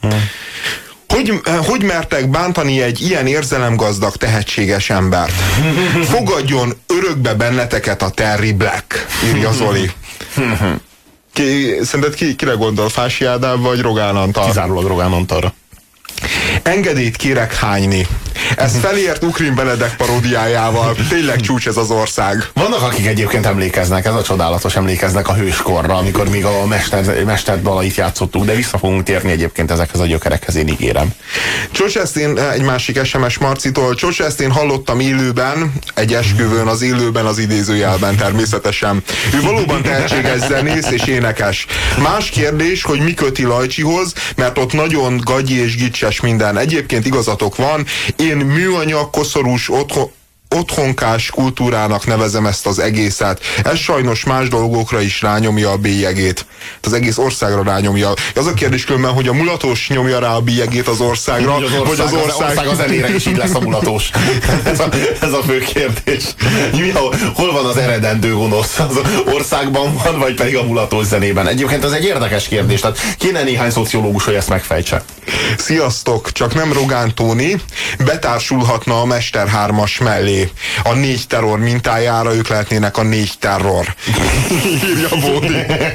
Hogy mertek bántani egy ilyen érzelemgazdag, tehetséges embert? Fogadjon örökbe benneteket a Terry Black, írja Zoli. Szerinted kire gondol? Fási Ádám vagy Rogán Antal? Kizárólag Rogán Antalra. Engedélyt kérek hányni. Ez felért Ukrin Benedek paródiájával. Tényleg csúcs ez az ország. Vannak, akik egyébként emlékeznek, ez a csodálatos, emlékeznek a hőskorra, amikor még a mester dalait játszottuk, de vissza fogunk térni egyébként ezekhez a gyökerekhez, én ígérem. Csocsesztén, egy másik SMS Marcitól, Csocsesztén hallottam élőben, egy esküvőn, az élőben az idézőjelben természetesen. Ő valóban tehetséges zenész és énekes. Más kérdés, hogy mi köti Lajcsihoz, mert ott nagyon gagyi és gicses minden. Egyébként igazatok van, én műanyag, koszorús, otthonkás kultúrának nevezem ezt az egészet. Ez sajnos más dolgokra is rányomja a bélyegét. Az egész országra rányomja. Az a kérdés különben, hogy a mulatós nyomja rá a bélyegét az országra, vagy az ország az elére is így lesz a mulatós. Ez a fő kérdés. Hol van az eredendő gonosz? Az országban van, vagy pedig a mulatós zenében? Egyébként ez egy érdekes kérdés. Tehát kéne néhány szociológus, hogy ezt megfejtse. Sziasztok, csak nem Rogán Tóni betársulhatna a Mester 3-as mellé. A 4 terror mintájára ők lehetnének a 4 terror. Írja Bódi.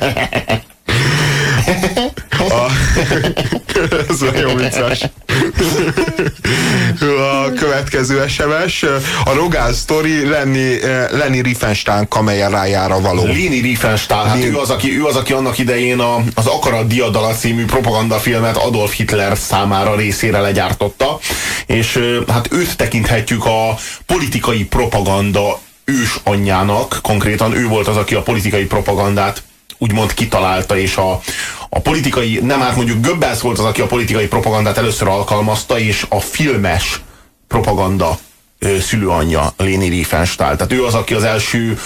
Ez nagyon vicces. A következő SMS, a Rogán sztori Leni Riefenstahl kamerájára való. Leni Riefenstahl, hát ő az, aki annak idején az Akarat Diadala című propagandafilmet Adolf Hitler számára részére legyártotta, és hát őt tekinthetjük a politikai propaganda ősanyjának, konkrétan ő volt az, aki a politikai propagandát úgymond kitalálta, és a politikai, nem hát mondjuk Goebbels volt az, aki a politikai propagandát először alkalmazta, és a filmes propaganda szülőanyja Leni Riefenstahl. Tehát ő az, aki az első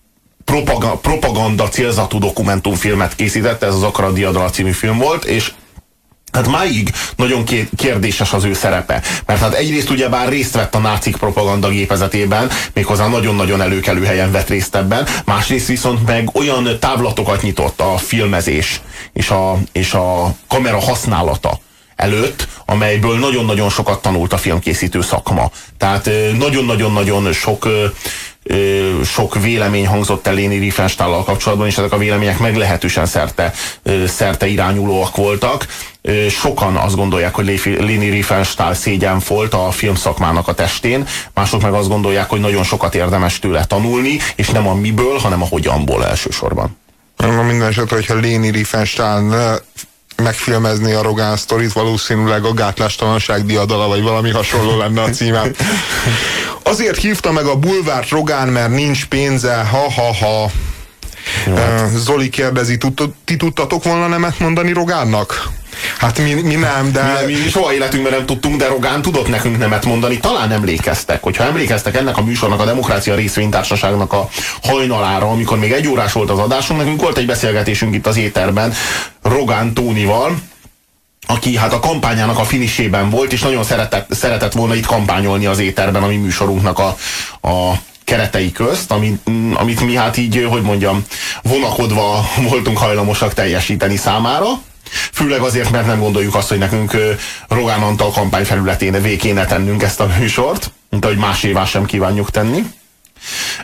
propaganda célzatú dokumentumfilmet készítette, ez az Akarat Diadala című film volt, és hát máig nagyon kérdéses az ő szerepe. Mert hát egyrészt ugyebár részt vett a nácik propaganda gépezetében, méghozzá nagyon-nagyon előkelő helyen vett részt ebben, másrészt viszont meg olyan távlatokat nyitott a filmezés és a kamera használata előtt, amelyből nagyon-nagyon sokat tanult a filmkészítő szakma. Tehát nagyon-nagyon-nagyon sok vélemény hangzott el Leni Riefenstahllal kapcsolatban, és ezek a vélemények meglehetősen szerte irányulóak voltak. Sokan azt gondolják, hogy Leni Riefenstahl szégyenfolt a filmszakmának a testén, mások meg azt gondolják, hogy nagyon sokat érdemes tőle tanulni, és nem a miből, hanem a hogyanból elsősorban. Minden esetre, hogyha Leni Riefenstahl megfilmezni a Rogán sztorit, valószínűleg a Gátlástalanság diadala, vagy valami hasonló lenne a címe. Azért hívta meg a bulvárt Rogán, mert nincs pénze, ha-ha-ha. Zoli kérdezi, ti tudtatok volna nemet mondani Rogánnak? Hát mi nem, de... Mi soha életünkben nem tudtunk, de Rogán tudott nekünk nemet mondani. Talán emlékeztek, hogyha emlékeztek ennek a műsornak, a Demokrácia Részvénytársaságnak a hajnalára, amikor még 1 órás volt az adásunk, nekünk volt egy beszélgetésünk itt az éterben Rogán Tónival, aki hát a kampányának a finisében volt, és nagyon szeretett volna itt kampányolni az éterben a mi műsorunknak a keretei közt, amit mi hát így, hogy mondjam, vonakodva voltunk hajlamosak teljesíteni számára. Főleg azért, mert nem gondoljuk azt, hogy nekünk Rogán Antal kampányfelületén kéne tennünk ezt a műsort, mint ahogy másévá sem kívánjuk tenni.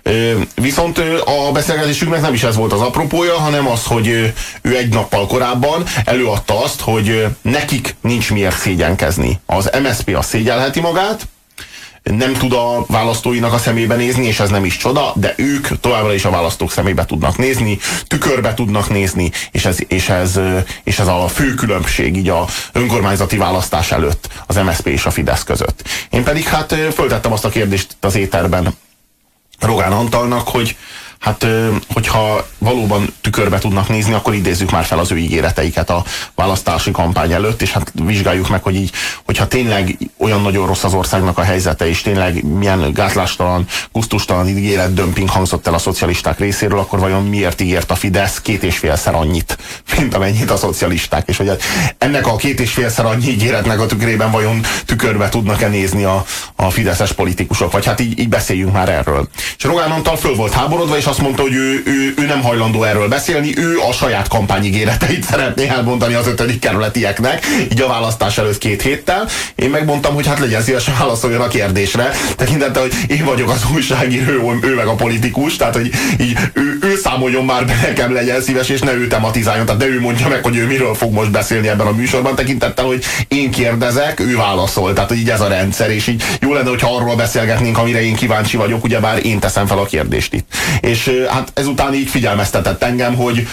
Viszont a beszélgetésünknek nem is ez volt az apropója, hanem az, hogy ő egy nappal korábban előadta azt, hogy nekik nincs miért szégyenkezni. Az MSZP az szégyelheti magát, nem tud a választóinak a szemébe nézni, és ez nem is csoda, de ők továbbra is a választók szemébe tudnak nézni, tükörbe tudnak nézni, és ez a fő különbség így a önkormányzati választás előtt az MSZP és a Fidesz között. Én pedig hát föltettem azt a kérdést az éterben Rogán Antalnak, hogy hát, hogyha valóban tükörbe tudnak nézni, akkor idézzük már fel az ő ígéreteiket a választási kampány előtt, és hát vizsgáljuk meg, hogyha tényleg olyan nagyon rossz az országnak a helyzete, és tényleg milyen gátlástalan, gusztustalan ígéretdömping hangzott el a szocialisták részéről, akkor vajon miért ígért a Fidesz 2,5-szer annyit, mint amennyit a szocialisták, és hogy ennek a 2,5-szer annyi ígéretnek a tükrében vajon tükörbe tudnak-e nézni a fideszes politikusok, vagy hát így beszéljünk már erről. És Rogán Antal föl volt háborodva, és azt mondta, hogy ő nem hajlandó erről beszélni, ő a saját kampányigéreteit szeretné elmondani az 5. kerületieknek, így a választás előtt 2 héttel. Én megmondtam, hogy hát legyen szívesen válaszoljon a kérdésre, tekintettel, hogy én vagyok az újságíró, ő meg a politikus, tehát hogy így ő számoljon már be nekem, legyen szíves, és ne ő tematizáljon, tehát ne ő mondja meg, hogy ő miről fog most beszélni ebben a műsorban, tekintettel, hogy én kérdezek, ő válaszol, tehát hogy így ez a rendszer, és így jó lenne, hogyha arról beszélgetnénk, amire én kíváncsi vagyok, ugyebár én teszem fel a kérdést itt. És hát ezután így figyelmeztetett engem,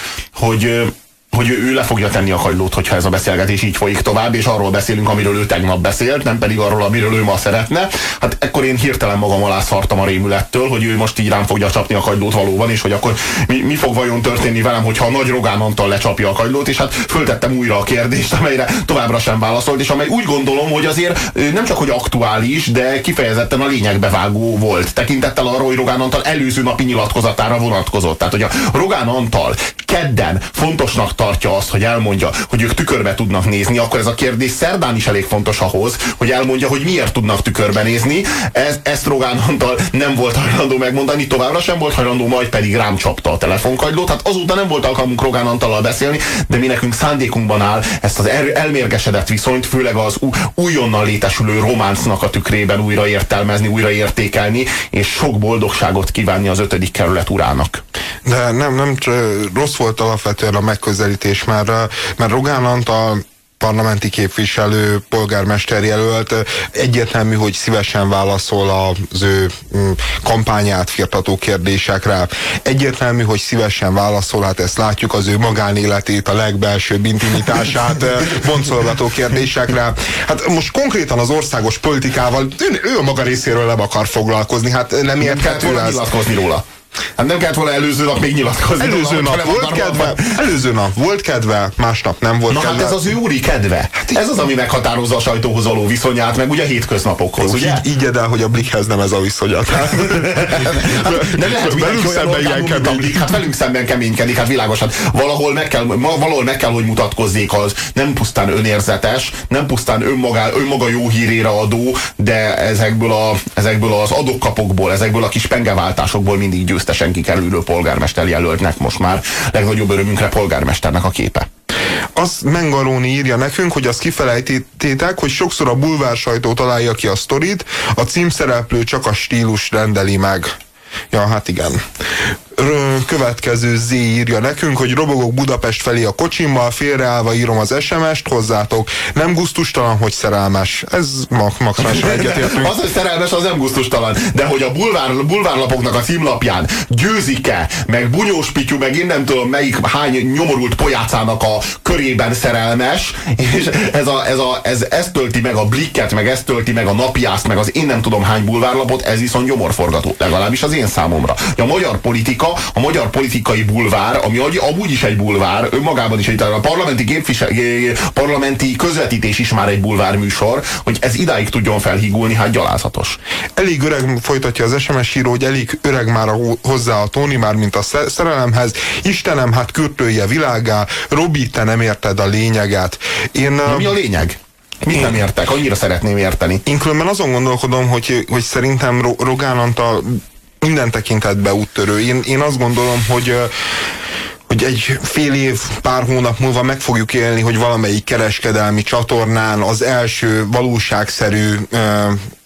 hogy ő le fogja tenni a kagylót, hogyha ez a beszélgetés így folyik tovább, és arról beszélünk, amiről ő tegnap beszélt, nem pedig arról, amiről ő ma szeretne. Hát ekkor én hirtelen magam alá szartam a rémülettől, hogy ő most így rám fogja csapni a kagylót valóban, és hogy akkor mi fog vajon történni velem, hogyha a nagy Rogán Antal lecsapja a kagylót, és hát föltettem újra a kérdést, amelyre továbbra sem válaszolt, és amely úgy gondolom, hogy azért nem csak hogy aktuális, de kifejezetten a lényegbevágó volt. Tekintettel arra, hogy Rogán Antal előző napi nyilatkozatára vonatkozott. Tehát, hogy a Rogán Antal kedden fontosnak tartja azt, hogy elmondja, hogy ők tükörbe tudnak nézni, akkor ez a kérdés szerdán is elég fontos ahhoz, hogy elmondja, hogy miért tudnak tükörbe nézni. Ezt Rogán Antal nem volt hajlandó megmondani, továbbra sem volt hajlandó, majd pedig rám csapta a telefonkagylót. Hát azóta nem volt alkalmunk Rogán Antallal beszélni, de mi nekünk szándékunkban áll ezt az elmérgesedett viszonyt, főleg az újonnan létesülő románcnak a tükrében újra értelmezni, újra értékelni, és sok boldogságot kívánni az 5. kerület urának. De nem rossz volt alapvetően a megközelítés, mert Rogán Antal parlamenti képviselő, polgármester jelölt egyértelmű, hogy szívesen válaszol az ő kampányát firtató kérdésekre. Egyértelmű, hogy szívesen válaszol, hát ezt látjuk, az ő magánéletét, a legbelsőbb intimitását boncolgató kérdésekre. Hát most konkrétan az országos politikával ő a maga részéről nem akar foglalkozni, hát nem érthető ez. Nyilatkozni róla. Hát nem kellett volna előző nap még nyilatkozni. Előző nap volt kedve, másnap nem volt kedve. Hát ez az ő úri kedve. Hát ez az, ami meghatározza a sajtóhoz való viszonyát, meg ugye a hétköznapokhoz, ugye? Így de, hogy a Blickhez nem ez a viszonyat. Nem lehet mindenki olyan orgánum, mint a Blick. Hát velünk szemben keménykedik, hát világos. Hát valahol meg kell, hogy mutatkozzék az nem pusztán önérzetes, nem pusztán önmaga jó hírére adó, de ezekből az adok-kapokból, ezekből a kis pengeváltásokból mindig győztesen kikerülő polgármester jelöltnek most már legnagyobb örömünkre polgármesternek a képe. Azt Mengaróni írja nekünk, hogy azt kifelejtették, hogy sokszor a bulvár sajtó találja ki a sztorit, a címszereplő csak a stílus rendeli meg. Ja, hát igen. Következő Z írja nekünk, hogy robogok Budapest felé a kocsimmal, félreállva írom az SMS-t hozzátok. Nem gusztustalan, hogy szerelmes. Ez maximálisan egyetértünk. Az, hogy szerelmes, az nem gusztustalan. De hogy a bulvárlapoknak a címlapján Győzike, meg Bunyós Pityu, meg én nem tudom melyik hány nyomorult pojácának a körében szerelmes, és ez tölti meg a Blicket, meg ez tölti meg a Napiászt, meg az én nem tudom hány bulvárlapot, ez viszont gyomorforgató. Legalábbis az én számomra. A magyar politika, a magyar politikai bulvár, ami amúgy is egy bulvár, önmagában is a parlamenti közvetítés is már egy bulvár műsor, hogy ez idáig tudjon felhígulni, hát gyalázatos. Elég öreg, folytatja az SMS író, hogy elég öreg már hozzá a Tóni, már mint a szerelemhez. Istenem, hát kürtője világá, Robi, te nem érted a lényeget. Mi a lényeg? Mit nem értek? Annyira szeretném érteni. Én különben azon gondolkodom, hogy szerintem Rogán Antal minden tekintetben úttörő. Én azt gondolom, hogy egy fél év, pár hónap múlva meg fogjuk élni, hogy valamelyik kereskedelmi csatornán az első valóságszerű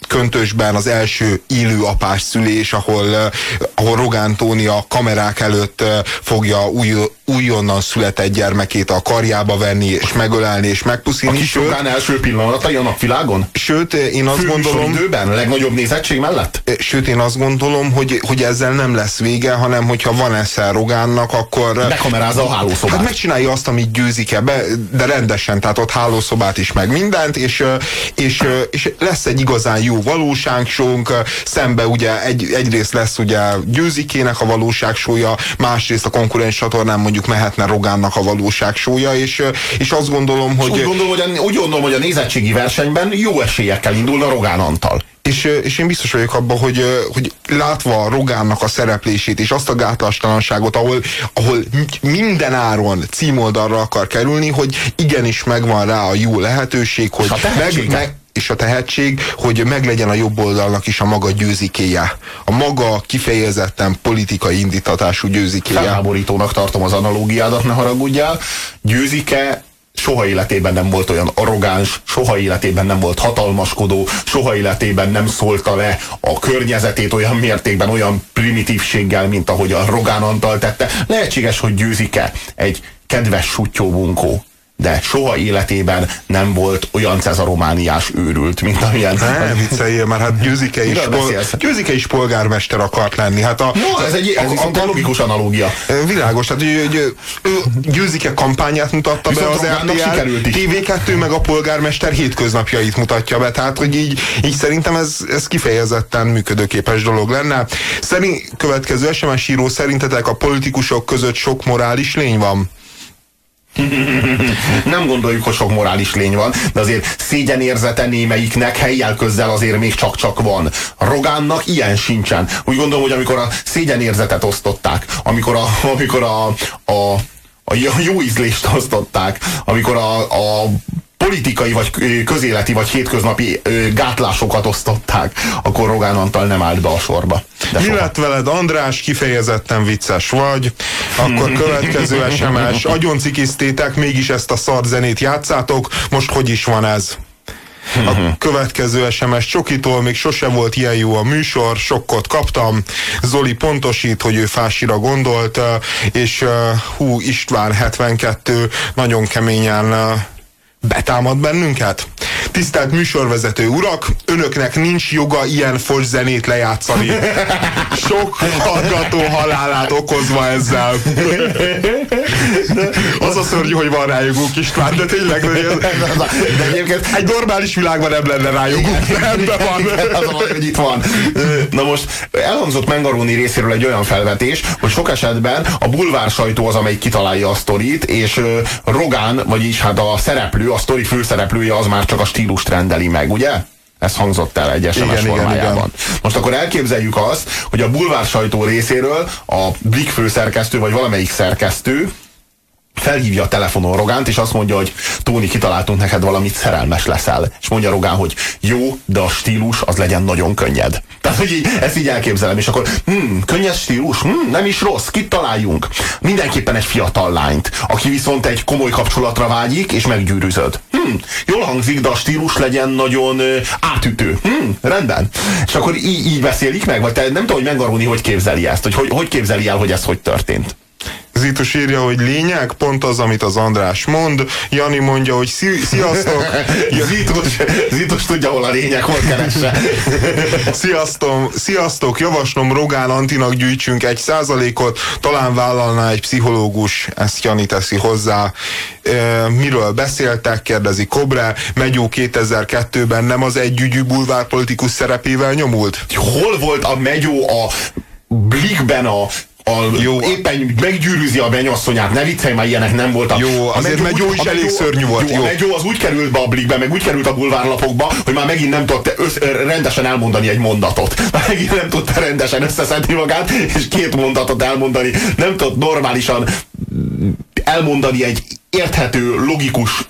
köntösben az első élő apás szülés, ahol Rogán Tóni a kamerák előtt fogja újonnan született gyermekét a karjába venni, és megölelni, és megpuszilni. A kis Rogán első pillanatai a napvilágon? Sőt, én azt gondolom... időben, a legnagyobb nézettség mellett? Sőt, én azt gondolom, hogy ezzel nem lesz vége, hanem hogyha van esze Rogánnak, akkor... Bekamerázza a hálószobát. Hát megcsinálja azt, amit Győzike, de rendesen, tehát ott hálószobát is, meg mindent, és lesz egy igazán jó valóságsónk, szembe ugye egyrészt lesz ugye Győzikének a valóságsója, másrészt a konkurens csatornán mondjuk mehetne Rogánnak a valóságsója, és azt gondolom, hogy... Úgy gondolom, hogy a nézettségi versenyben jó esélyekkel indulna Rogán Antal. És én biztos vagyok abban, hogy látva Rogánnak a szereplését, és azt a gátlástalanságot, ahol minden áron címoldalra akar kerülni, hogy igenis megvan rá a jó lehetőség, hogy és a tehetség, hogy meglegyen a jobb oldalnak is a maga Győzikéje. A maga kifejezetten politikai indítatású Győzikéje. Felháborítónak tartom az analógiádat, ne haragudjál. Győzike soha életében nem volt olyan arrogáns, soha életében nem volt hatalmaskodó, soha életében nem szólta le a környezetét olyan mértékben, olyan primitívséggel, mint ahogy a Rogán Antal tette. Lehetséges, hogy Győzike egy kedves suttyóbunkó, de soha életében nem volt olyan cezaromániás őrült, mint amilyen... Ne vicceljél, mert hát Győzike is polgármester akart lenni. Hát ez viszont egy logikus analógia. Világos, tehát Győzike kampányát mutatta be az RTL, TV2 meg a polgármester hétköznapjait mutatja be, tehát hogy így szerintem ez kifejezetten működőképes dolog lenne. Következő SMS író, szerintetek a politikusok között sok morális lény van? Nem gondoljuk, hogy sok morális lény van, de azért szégyenérzete némelyiknek helyjel közzel azért még csak-csak van. Rogánnak ilyen sincsen. Úgy gondolom, hogy amikor a szégyenérzetet osztották, amikor a jó ízlést osztották, amikor a politikai, vagy közéleti, vagy hétköznapi gátlásokat osztották, akkor Rogán Antal nem állt be a sorba. Mi lett veled, András? Kifejezetten vicces vagy. Akkor következő SMS. Agyoncikiztétek, mégis ezt a szar zenét játszátok. Most hogy is van ez? A következő SMS Csokitól, még sose volt ilyen jó a műsor, sokkot kaptam. Zoli pontosít, hogy ő Fásira gondolt, és István 72 nagyon keményen betámad bennünket. Tisztelt műsorvezető urak, önöknek nincs joga ilyen fos zenét lejátszani. Sok hallgató halálát okozva ezzel. Az a szörnyű, hogy van rájogunk, István, de tényleg de egyébként egy normális világban nem lenne rájogunk. Ebben van. Az a baj, hogy itt van. Na most elhangzott Mengaróni részéről egy olyan felvetés, hogy sok esetben a bulvár sajtó az, amelyik kitalálja a sztorit, és Rogán, vagyis hát a szereplő, a sztori főszereplője az már csak a stílust rendeli meg, ugye? Ez hangzott el egy SMS formájában. Igen. Most akkor elképzeljük azt, hogy a bulvár sajtó részéről a Blik főszerkesztő, vagy valamelyik szerkesztő felhívja a telefonon Rogánt, és azt mondja, hogy Tóni, kitaláltunk neked valamit, szerelmes leszel. És mondja Rogán, hogy jó, de a stílus az legyen nagyon könnyed. Tehát, hogy ezt így elképzelem, és akkor könnyed stílus, nem is rossz, kit találjunk? Mindenképpen egy fiatal lányt, aki viszont egy komoly kapcsolatra vágyik, és meggyűrűzöd. Jól hangzik, de a stílus legyen nagyon átütő. Rendben. És akkor így beszélik meg, vagy te nem tudom, hogy Mengaróni hogy képzeli ezt, hogy képzeli el, hogy ez hogy történt. Zitus írja, hogy lényeg, pont az, amit az András mond. Jani mondja, hogy sziasztok. Zitus tudja, hol a lényeg, hol keresse. Sziasztok, javaslom Rogán Antinak gyűjtsünk 1%-ot, talán vállalná egy pszichológus, ezt Jani teszi hozzá. Miről beszéltek, kérdezi Kobre. Megyó 2002-ben nem az együgyű bulvárpolitikus szerepével nyomult? Hol volt a Megyó a Blikben jó, éppen meggyűrűzi a mennyasszonyát, ne viccelj, már ilyenek nem voltak. Jó, azért Megyó is elég szörnyű volt. Jó, a Megyó az úgy került be a Blikbe, meg úgy került a bulvárlapokba, hogy már megint nem tudta rendesen elmondani egy mondatot. Megint nem tudta rendesen összeszedni magát, és 2 mondatot elmondani. Nem tudott normálisan elmondani egy érthető, logikus,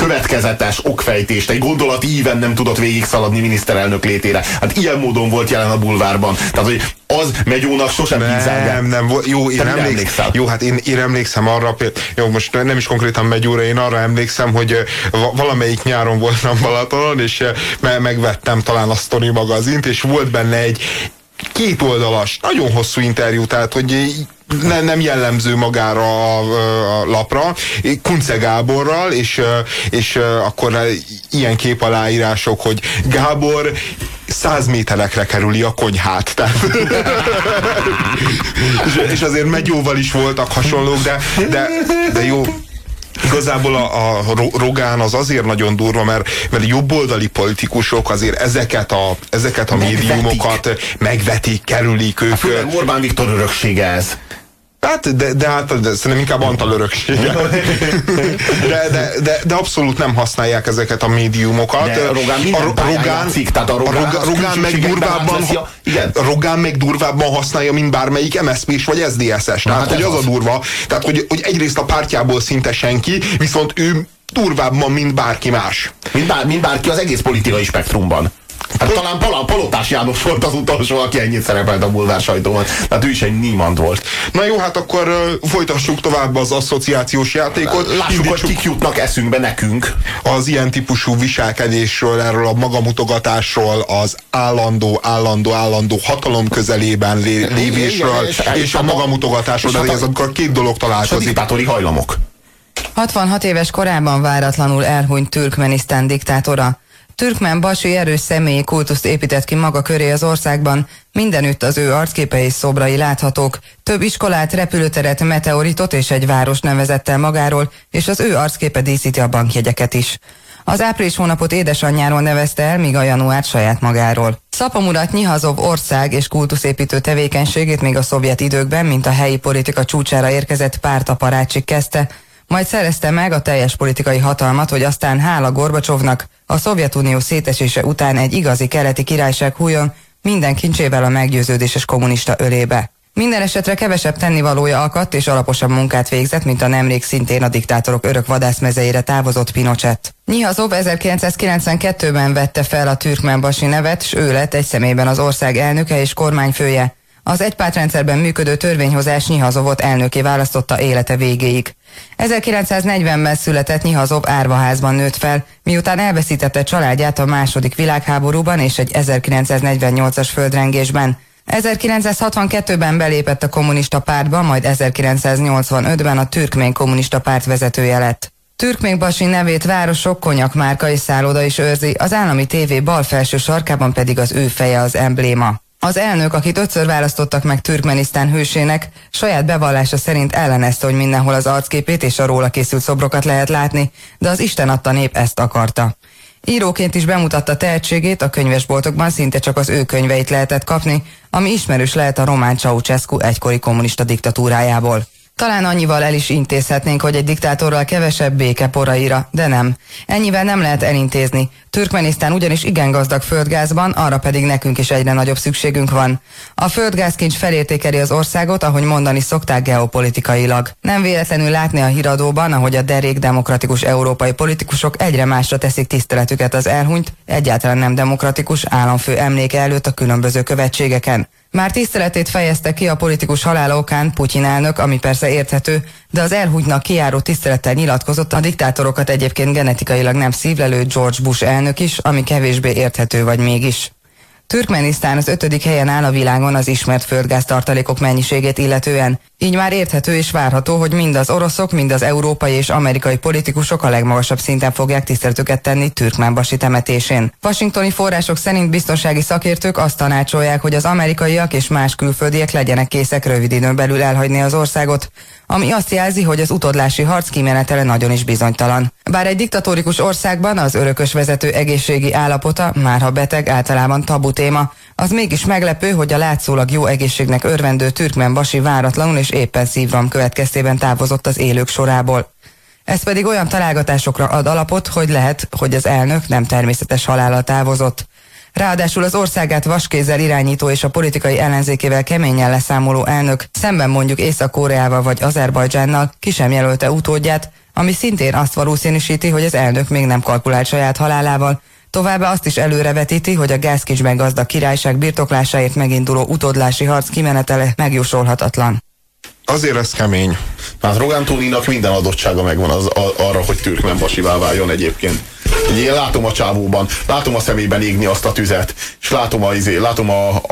következetes okfejtést, egy gondolati íven nem tudott végigszaladni miniszterelnök létére. Hát ilyen módon volt jelen a bulvárban. Tehát, hogy az Megyónak sosem hízelget. Nem, jó, én emlékszem. Jó, hát én emlékszem arra, jó, most nem is konkrétan Megyóra, én arra emlékszem, hogy valamelyik nyáron voltam Balatonon, és megvettem talán a Story magazint, és volt benne egy 2 oldalas, nagyon hosszú interjú, tehát hogy nem jellemző magára a lapra, Kunce Gáborral, és akkor ilyen képaláírások, hogy Gábor 100 méterekre kerüli a konyhát. Tehát és azért Megyóval is voltak hasonlók, de jó. Igazából a Rogán az azért nagyon durva, mert jobboldali politikusok azért ezeket a médiumokat megvetik, kerülik ők. Főleg Orbán Viktor öröksége ez. Hát, de szerintem inkább Antal öröksége. De abszolút nem használják ezeket a médiumokat. Rogán meg durvábban használja, mint bármelyik MSZP-s vagy SZDSZ-es. Tehát, hogy az a durva. Tehát, hogy egyrészt a pártjából szinte senki, viszont ő durvábban, mint bárki más. Mint bárki az egész politikai spektrumban. Hát talán Palotás János volt az utolsó, aki ennyit szerepelt a bulvár sajtóban. Tehát ő is egy niemand volt. Na jó, hát akkor folytassuk tovább az asszociációs játékot. Lássuk, hogy kik jutnak eszünkbe nekünk. Az ilyen típusú viselkedésről, erről a magamutogatásról, az állandó hatalom közelében lévésről, és a magamutogatásról, de ez akkor 2 dolog találkozik. A diktátori hajlamok. 66 éves korában váratlanul elhunyt Türkmenisztán diktátora. Türkmenbasi erős személyi kultuszt épített ki maga köré az országban, mindenütt az ő arcképei és szobrai láthatók, több iskolát, repülőteret, meteoritot és egy város nevezett el magáról, és az ő arcképe díszíti a bankjegyeket is. Az április hónapot édesanyjáról nevezte el, míg a januárt saját magáról. Szapomurat Nyihazov ország és kultuszépítő tevékenységét még a szovjet időkben, mint a helyi politika csúcsára érkezett pártaparácsig kezdte, majd szerezte meg a teljes politikai hatalmat, hogy aztán hála Gorbacsovnak a Szovjetunió szétesése után egy igazi keleti királyság hújon minden kincsével a meggyőződéses kommunista ölébe. Minden esetre kevesebb tennivalója akadt és alaposabb munkát végzett, mint a nemrég szintén a diktátorok örök vadászmezeire távozott Pinochet. Nyihazov 1992-ben vette fel a türkmenbasi nevet, s ő lett egy személyben az ország elnöke és kormányfője. Az egypártrendszerben működő törvényhozás Nyihazovot elnöké választotta élete végéig. 1940-ben született Nyihazov árvaházban nőtt fel, miután elveszítette családját a II. Világháborúban és egy 1948-as földrengésben. 1962-ben belépett a kommunista pártba, majd 1985-ben a türkmén kommunista párt vezetője lett. Türkménbasi nevét városok, konyakmárka és szálloda is őrzi, az állami tévé bal felső sarkában pedig az ő feje az embléma. Az elnök, akit 5-ször választottak meg Türkmenisztán hősének, saját bevallása szerint ellenezte, hogy mindenhol az arcképét és a róla készült szobrokat lehet látni, de az Isten adta nép ezt akarta. Íróként is bemutatta tehetségét, a könyvesboltokban szinte csak az ő könyveit lehetett kapni, ami ismerős lehet a román Ceausescu egykori kommunista diktatúrájából. Talán annyival el is intézhetnénk, hogy egy diktátorral kevesebb béke poraira, de nem. Ennyivel nem lehet elintézni. Türkmenisztán ugyanis igen gazdag földgázban, arra pedig nekünk is egyre nagyobb szükségünk van. A földgázkincs felértékeli az országot, ahogy mondani szokták geopolitikailag. Nem véletlenül látni a híradóban, ahogy a derék demokratikus európai politikusok egyre másra teszik tiszteletüket az elhunyt, egyáltalán nem demokratikus államfő emléke előtt a különböző követségeken. Már tiszteletét fejezte ki a politikus halála okán Putyin elnök, ami persze érthető, de az elhunytnak kijáró tisztelettel nyilatkozott a diktátorokat egyébként genetikailag nem szívlelő George Bush elnök is, ami kevésbé érthető vagy mégis. Türkmenisztán az 5. helyen áll a világon az ismert földgáztartalékok mennyiségét illetően. Így már érthető és várható, hogy mind az oroszok, mind az európai és amerikai politikusok a legmagasabb szinten fogják tiszteletüket tenni Türkmenbasi temetésén. Washingtoni források szerint biztonsági szakértők azt tanácsolják, hogy az amerikaiak és más külföldiek legyenek készek rövid időn belül elhagyni az országot, ami azt jelzi, hogy az utódlási harc kimenetele nagyon is bizonytalan. Bár egy diktatórikus országban az örökös vezető egészségi állapota, márha beteg, általában tabu téma, az mégis meglepő, hogy a látszólag jó egészségnek örvendő Türkmenbasi váratlanul és éppen szívroham következtében távozott az élők sorából. Ez pedig olyan találgatásokra ad alapot, hogy lehet, hogy az elnök nem természetes halállal távozott. Ráadásul az országát vaskézzel irányító és a politikai ellenzékével keményen leszámoló elnök szemben mondjuk Észak-Koreával vagy Azerbajdzsánnal ki sem jelölte utódját, ami szintén azt valószínűsíti, hogy az elnök még nem kalkulált saját halálával. Továbbá azt is előrevetíti, hogy a gázkicsben gazdag királyság birtoklásáért meginduló utódlási harc kimenetele megjósolhatatlan. Azért ez kemény. Hát Rogán Tóninak minden adottsága megvan arra, hogy Türkmenbasivá váljon egyébként. Én látom a csávóban, látom a szemében égni azt a tüzet, és látom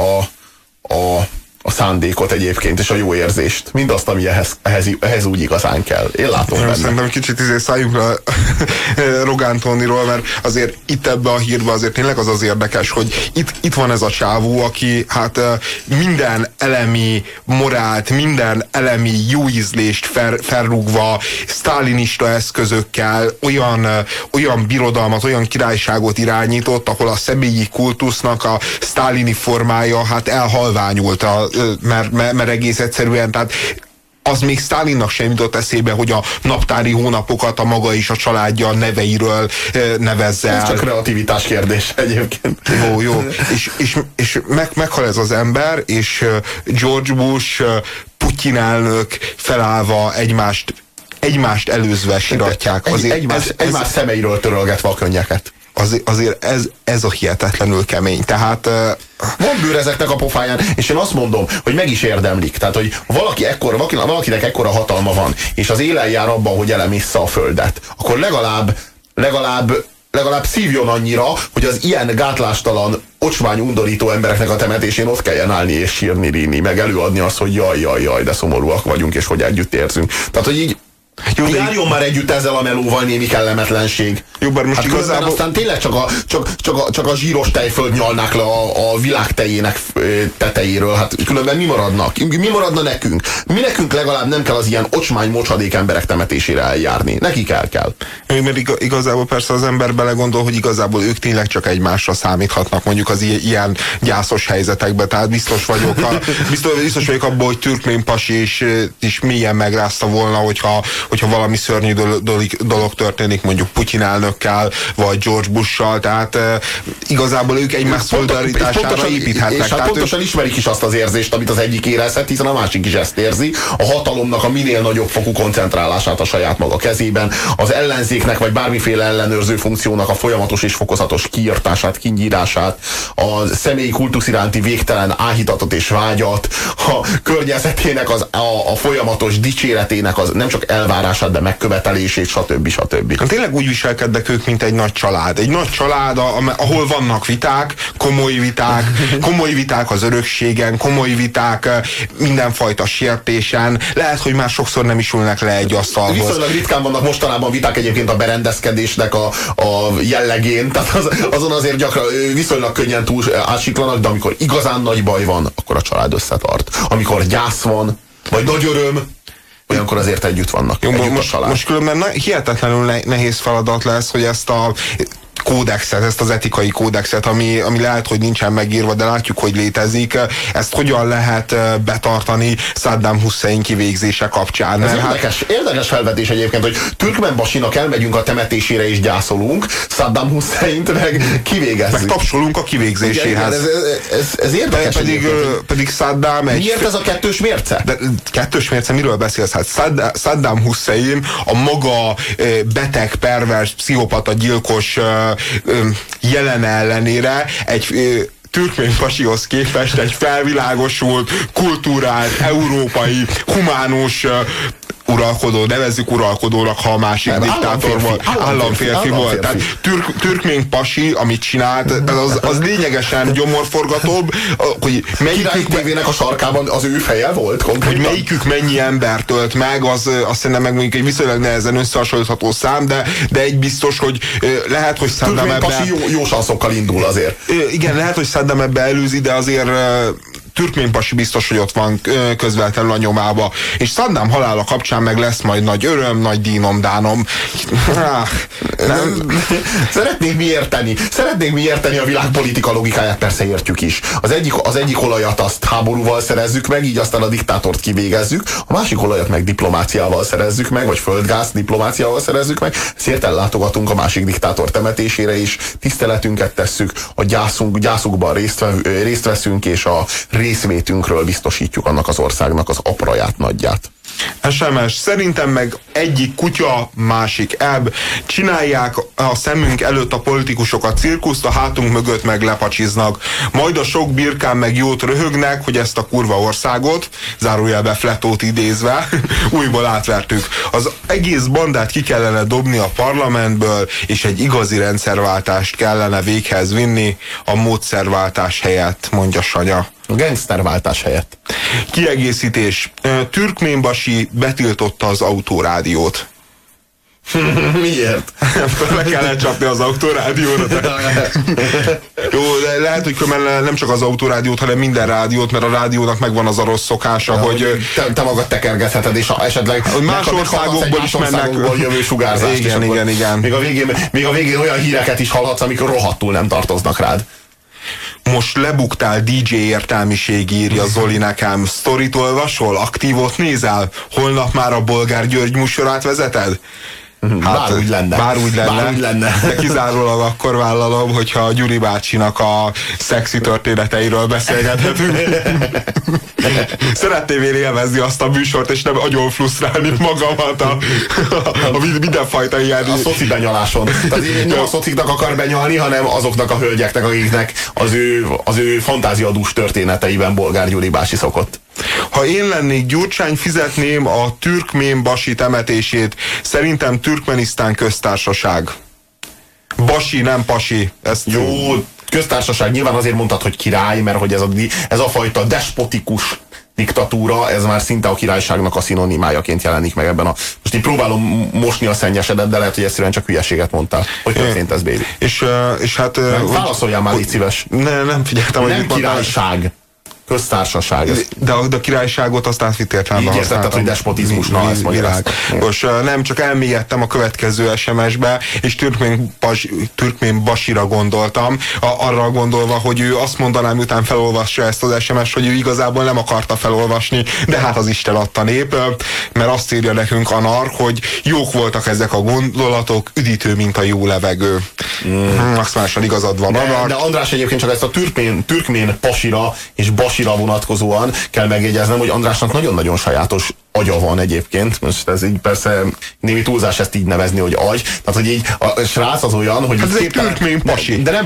a szándékot egyébként, és a jó érzést. Mindazt, ami ehhez úgy igazán kell. Én látom benne. Szerintem kicsit szálljunk le Rogán Tóniról, mert azért itt ebbe a hírbe azért tényleg az érdekes, hogy itt van ez a csávó, aki hát minden elemi morált, minden elemi jó ízlést felrúgva, sztálinista eszközökkel olyan birodalmat, olyan királyságot irányított, ahol a személyi kultusznak a sztálini formája hát elhalványult, mert egész egyszerűen, tehát az még Sztálinnak sem jutott eszébe, hogy a naptári hónapokat a maga és a családja neveiről nevezze el. Ez csak kreativitás kérdés egyébként. Jó. És meghal ez az ember, és George Bush, Putyin elnök felállva egymást előzve siratják. Egymás szemeiről törölgetve a könnyeket. Azért ez a hihetetlenül kemény. Tehát van bőr ezeknek a pofáján, és én azt mondom, hogy meg is érdemlik. Tehát, hogy valakinek ekkora hatalma van, és az élen jár abban, hogy elemissza a földet, akkor legalább szívjon annyira, hogy az ilyen gátlástalan, ocsmány, undorító embereknek a temetésén ott kelljen állni és sírni, ríni, meg előadni azt, hogy jaj, de szomorúak vagyunk, és hogy együtt érzünk. Tehát, hogy így járjon már együtt ezzel a melóval némi kellemetlenség. Most igazából... aztán tényleg csak a zsíros tejföld nyalnák le a világ tejének tetejéről. Hát különben mi maradnak? Mi maradna nekünk? Nekünk legalább nem kell az ilyen ocsmány, mocsadék emberek temetésére eljárni. Nekik kell. Mert igazából persze az ember belegondol, hogy igazából ők tényleg csak egymásra számíthatnak mondjuk az ilyen gyászos helyzetekben. Tehát biztos vagyok abban, hogy Türkmén Pasi is mélyen megrázta volna, hogyha valami szörnyű dolog történik mondjuk Putyin elnökkel, vagy George Bush-sal, tehát igazából ők egymás szolidaritására építhetnek. És hát pontosan ismerik is azt az érzést, amit az egyik érezhet, hiszen a másik is ezt érzi. A hatalomnak a minél nagyobb fokú koncentrálását a saját maga kezében, az ellenzéknek, vagy bármiféle ellenőrző funkciónak a folyamatos és fokozatos kiirtását, kinyírását, a személyi kultusz iránti végtelen áhítatot és vágyat, a környezetének a folyamatos dicséretének az nem csak elvárását, de megkövetelését, stb. Tényleg úgy viselkednek ők, mint egy nagy család. Egy nagy család, ahol vannak viták, komoly viták az örökségen, komoly viták mindenfajta sértésen. Lehet, hogy már sokszor nem is ülnek le egy asztalhoz. Viszonylag ritkán vannak mostanában viták egyébként a berendezkedésnek a jellegén, tehát azon azért gyakran viszonylag könnyen túl átsiklanak, de amikor igazán nagy baj van, akkor a család összetart. Amikor gyász van, vagy nagy öröm, olyankor azért együtt vannak. Jó, most különben hihetetlenül nehéz feladat lesz, hogy ezt a kódexet, ezt az etikai kódexet, ami lehet, hogy nincsen megírva, de látjuk, hogy létezik, ezt hogyan lehet betartani Saddam Hussein kivégzése kapcsán. Ez érdekes felvetés egyébként, hogy Türkmenbasinak elmegyünk a temetésére és gyászolunk, Saddam Husseint meg kivégezzük. Meg tapsolunk a kivégzéséhez. Ez érdekes pedig Saddam miért ez a kettős mérce? De kettős mérce, miről beszélsz? Hát Saddam Hussein a maga beteg, pervers, pszichopata, gyilkos jelen ellenére egy Türkmén Pasihoz képest egy felvilágosult, kulturált, európai, humánus uralkodó, nevezzük uralkodónak, ha a másik diktátor volt, államférfi volt. Tehát Türkmén Pasi, amit csinált, az lényegesen gyomorforgatóbb, hogy melyikük tévének a sarkában az ő feje volt konkrétan. Hogy melyikük mennyi embert tölt meg, az szerintem meg mondjuk egy viszonylag nehezen összehasonlítható szám, de egy biztos, hogy lehet, hogy Saddam ebben... Türkmén Pasi jó sanszokkal indul azért. Igen, lehet, hogy Saddam ebbe előzi, de azért Türkmén Pasi biztos, hogy ott van közvetlenül a nyomába. És Saddam halála kapcsán meg lesz majd nagy öröm, nagy dínom-dánom. Szeretnénk mi érteni a világpolitika logikáját, persze értjük is. Az egyik olajat azt háborúval szerezzük meg, így aztán a diktátort kivégezzük, a másik olajat meg diplomáciával szerezzük meg, vagy földgáz diplomáciával szerezzük meg, ezért ellátogatunk a másik diktátor temetésére is, tiszteletünket tesszük, a gyászukban részt veszünk, és a részvétünkről biztosítjuk annak az országnak az apraját, nagyját. SMS, szerintem meg egyik kutya, másik ebb. Csinálják a szemünk előtt a politikusok a cirkuszt, a hátunk mögött meg lepacsiznak. Majd a sok birkán meg jót röhögnek, hogy ezt a kurva országot, zárójelbe Fletót idézve, újból átvertük. Az egész bandát ki kellene dobni a parlamentből, és egy igazi rendszerváltást kellene véghez vinni a módszerváltás helyett, mondja Sanya. A gangsterváltás helyett. Kiegészítés. Türkménbasi betiltotta az autórádiót. Miért? Le kellett csapni az autórádióra. Jó, de lehet, hogy nem csak az autórádiót, hanem minden rádiót, mert a rádiónak megvan az a rossz szokása, hogy te magad tekergetheted, és esetleg más országokból is mennek jövő sugárzást. Igen. Még a végén olyan híreket is hallhatsz, amikor rohadtul nem tartoznak rád. Most lebuktál DJ értelmiség, írja Zoli nekem. Sztorit olvasol? Aktívot nézel? Holnap már a Bolgár György műsorát vezeted? Bár úgy lenne. Bár úgy lenne. De kizárólag akkor vállalom, hogyha a Gyuri bácsinak a szexi történeteiről beszélgethetünk. Szeretném én élvezni azt a műsort, és nem agyon frusztrálni magamat a mindenfajta ilyen... A szoci benyaláson. Tehát nem a szociknak akar benyalni, hanem azoknak a hölgyeknek, akiknek az ő fantáziadús történeteiben Bolgár Gyuri bácsi szokott. Ha én lennék Gyurcsány, fizetném a türkmén-basi temetését. Szerintem Türkmenisztán köztársaság. Basi, nem pasi. Ezt jó, köztársaság, nyilván azért mondtad, hogy király, mert hogy ez a fajta despotikus diktatúra, ez már szinte a királyságnak a szinonimájaként jelenik meg ebben a... Most így próbálom mosni a szennyesedet, de lehet, hogy egyszerűen csak hülyeséget mondtál. Hogy történt ez, baby? És hát... Válaszoljál már, légy szíves. Nem figyeltem, hogy nem királyság. Köztársaság. De a királyságot azt átvitt értelemben használtam. Így értetted, hogy despotizmus. Na, ezt magyaráztam. Most nem, csak elmélyedtem a következő SMS-be, és Türkmén Basira gondoltam, arra gondolva, hogy ő azt mondaná, miután felolvassa ezt az SMS, hogy ő igazából nem akarta felolvasni, de hát az Isten adta nép, mert azt írja nekünk Anar, hogy jók voltak ezek a gondolatok, üdítő, mint a jó levegő. Maximálisan igazad van. De András, egyébként csak ezt a türkmén pasira és basira vonatkozóan kell megjegyeznem, hogy Andrásnak nagyon-nagyon sajátos agya van egyébként. Most ez így persze némi túlzás ezt így nevezni, hogy agy. Tehát, hogy így a srác az olyan, hogy... Hát ez egy türkmén pasi. De nem...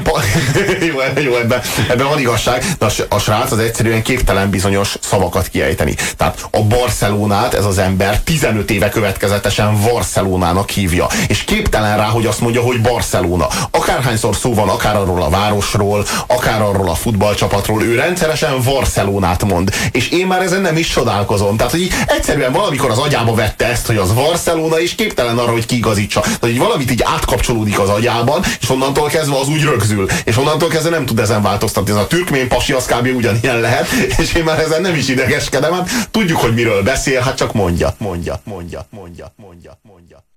jó, ebben van igazság. De a srác az egyszerűen képtelen bizonyos szavakat kiejteni. Tehát a Barcelonát ez az ember 15 éve következetesen Barcelonának hívja. És képtelen rá, hogy azt mondja, hogy Barcelona. Akárhányszor szó van, akár arról a városról, akár arról a futballcsapatról, ő rendszeresen Barcelonát mond. És én már ezen nem is csodálkozom. Tehát, hogy így egyszerűen valamikor az agyába vette ezt, hogy az Barcelona, és képtelen arra, hogy kiigazítsa. Tehát, hogy valamit így átkapcsolódik az agyában, és onnantól kezdve az úgy rögzül. És onnantól kezdve nem tud ezen változtatni. Ez a türkmén pasi az kb. Ugyanilyen lehet, és én már ezen nem is idegeskedem. Hát tudjuk, hogy miről beszél, hát csak mondja.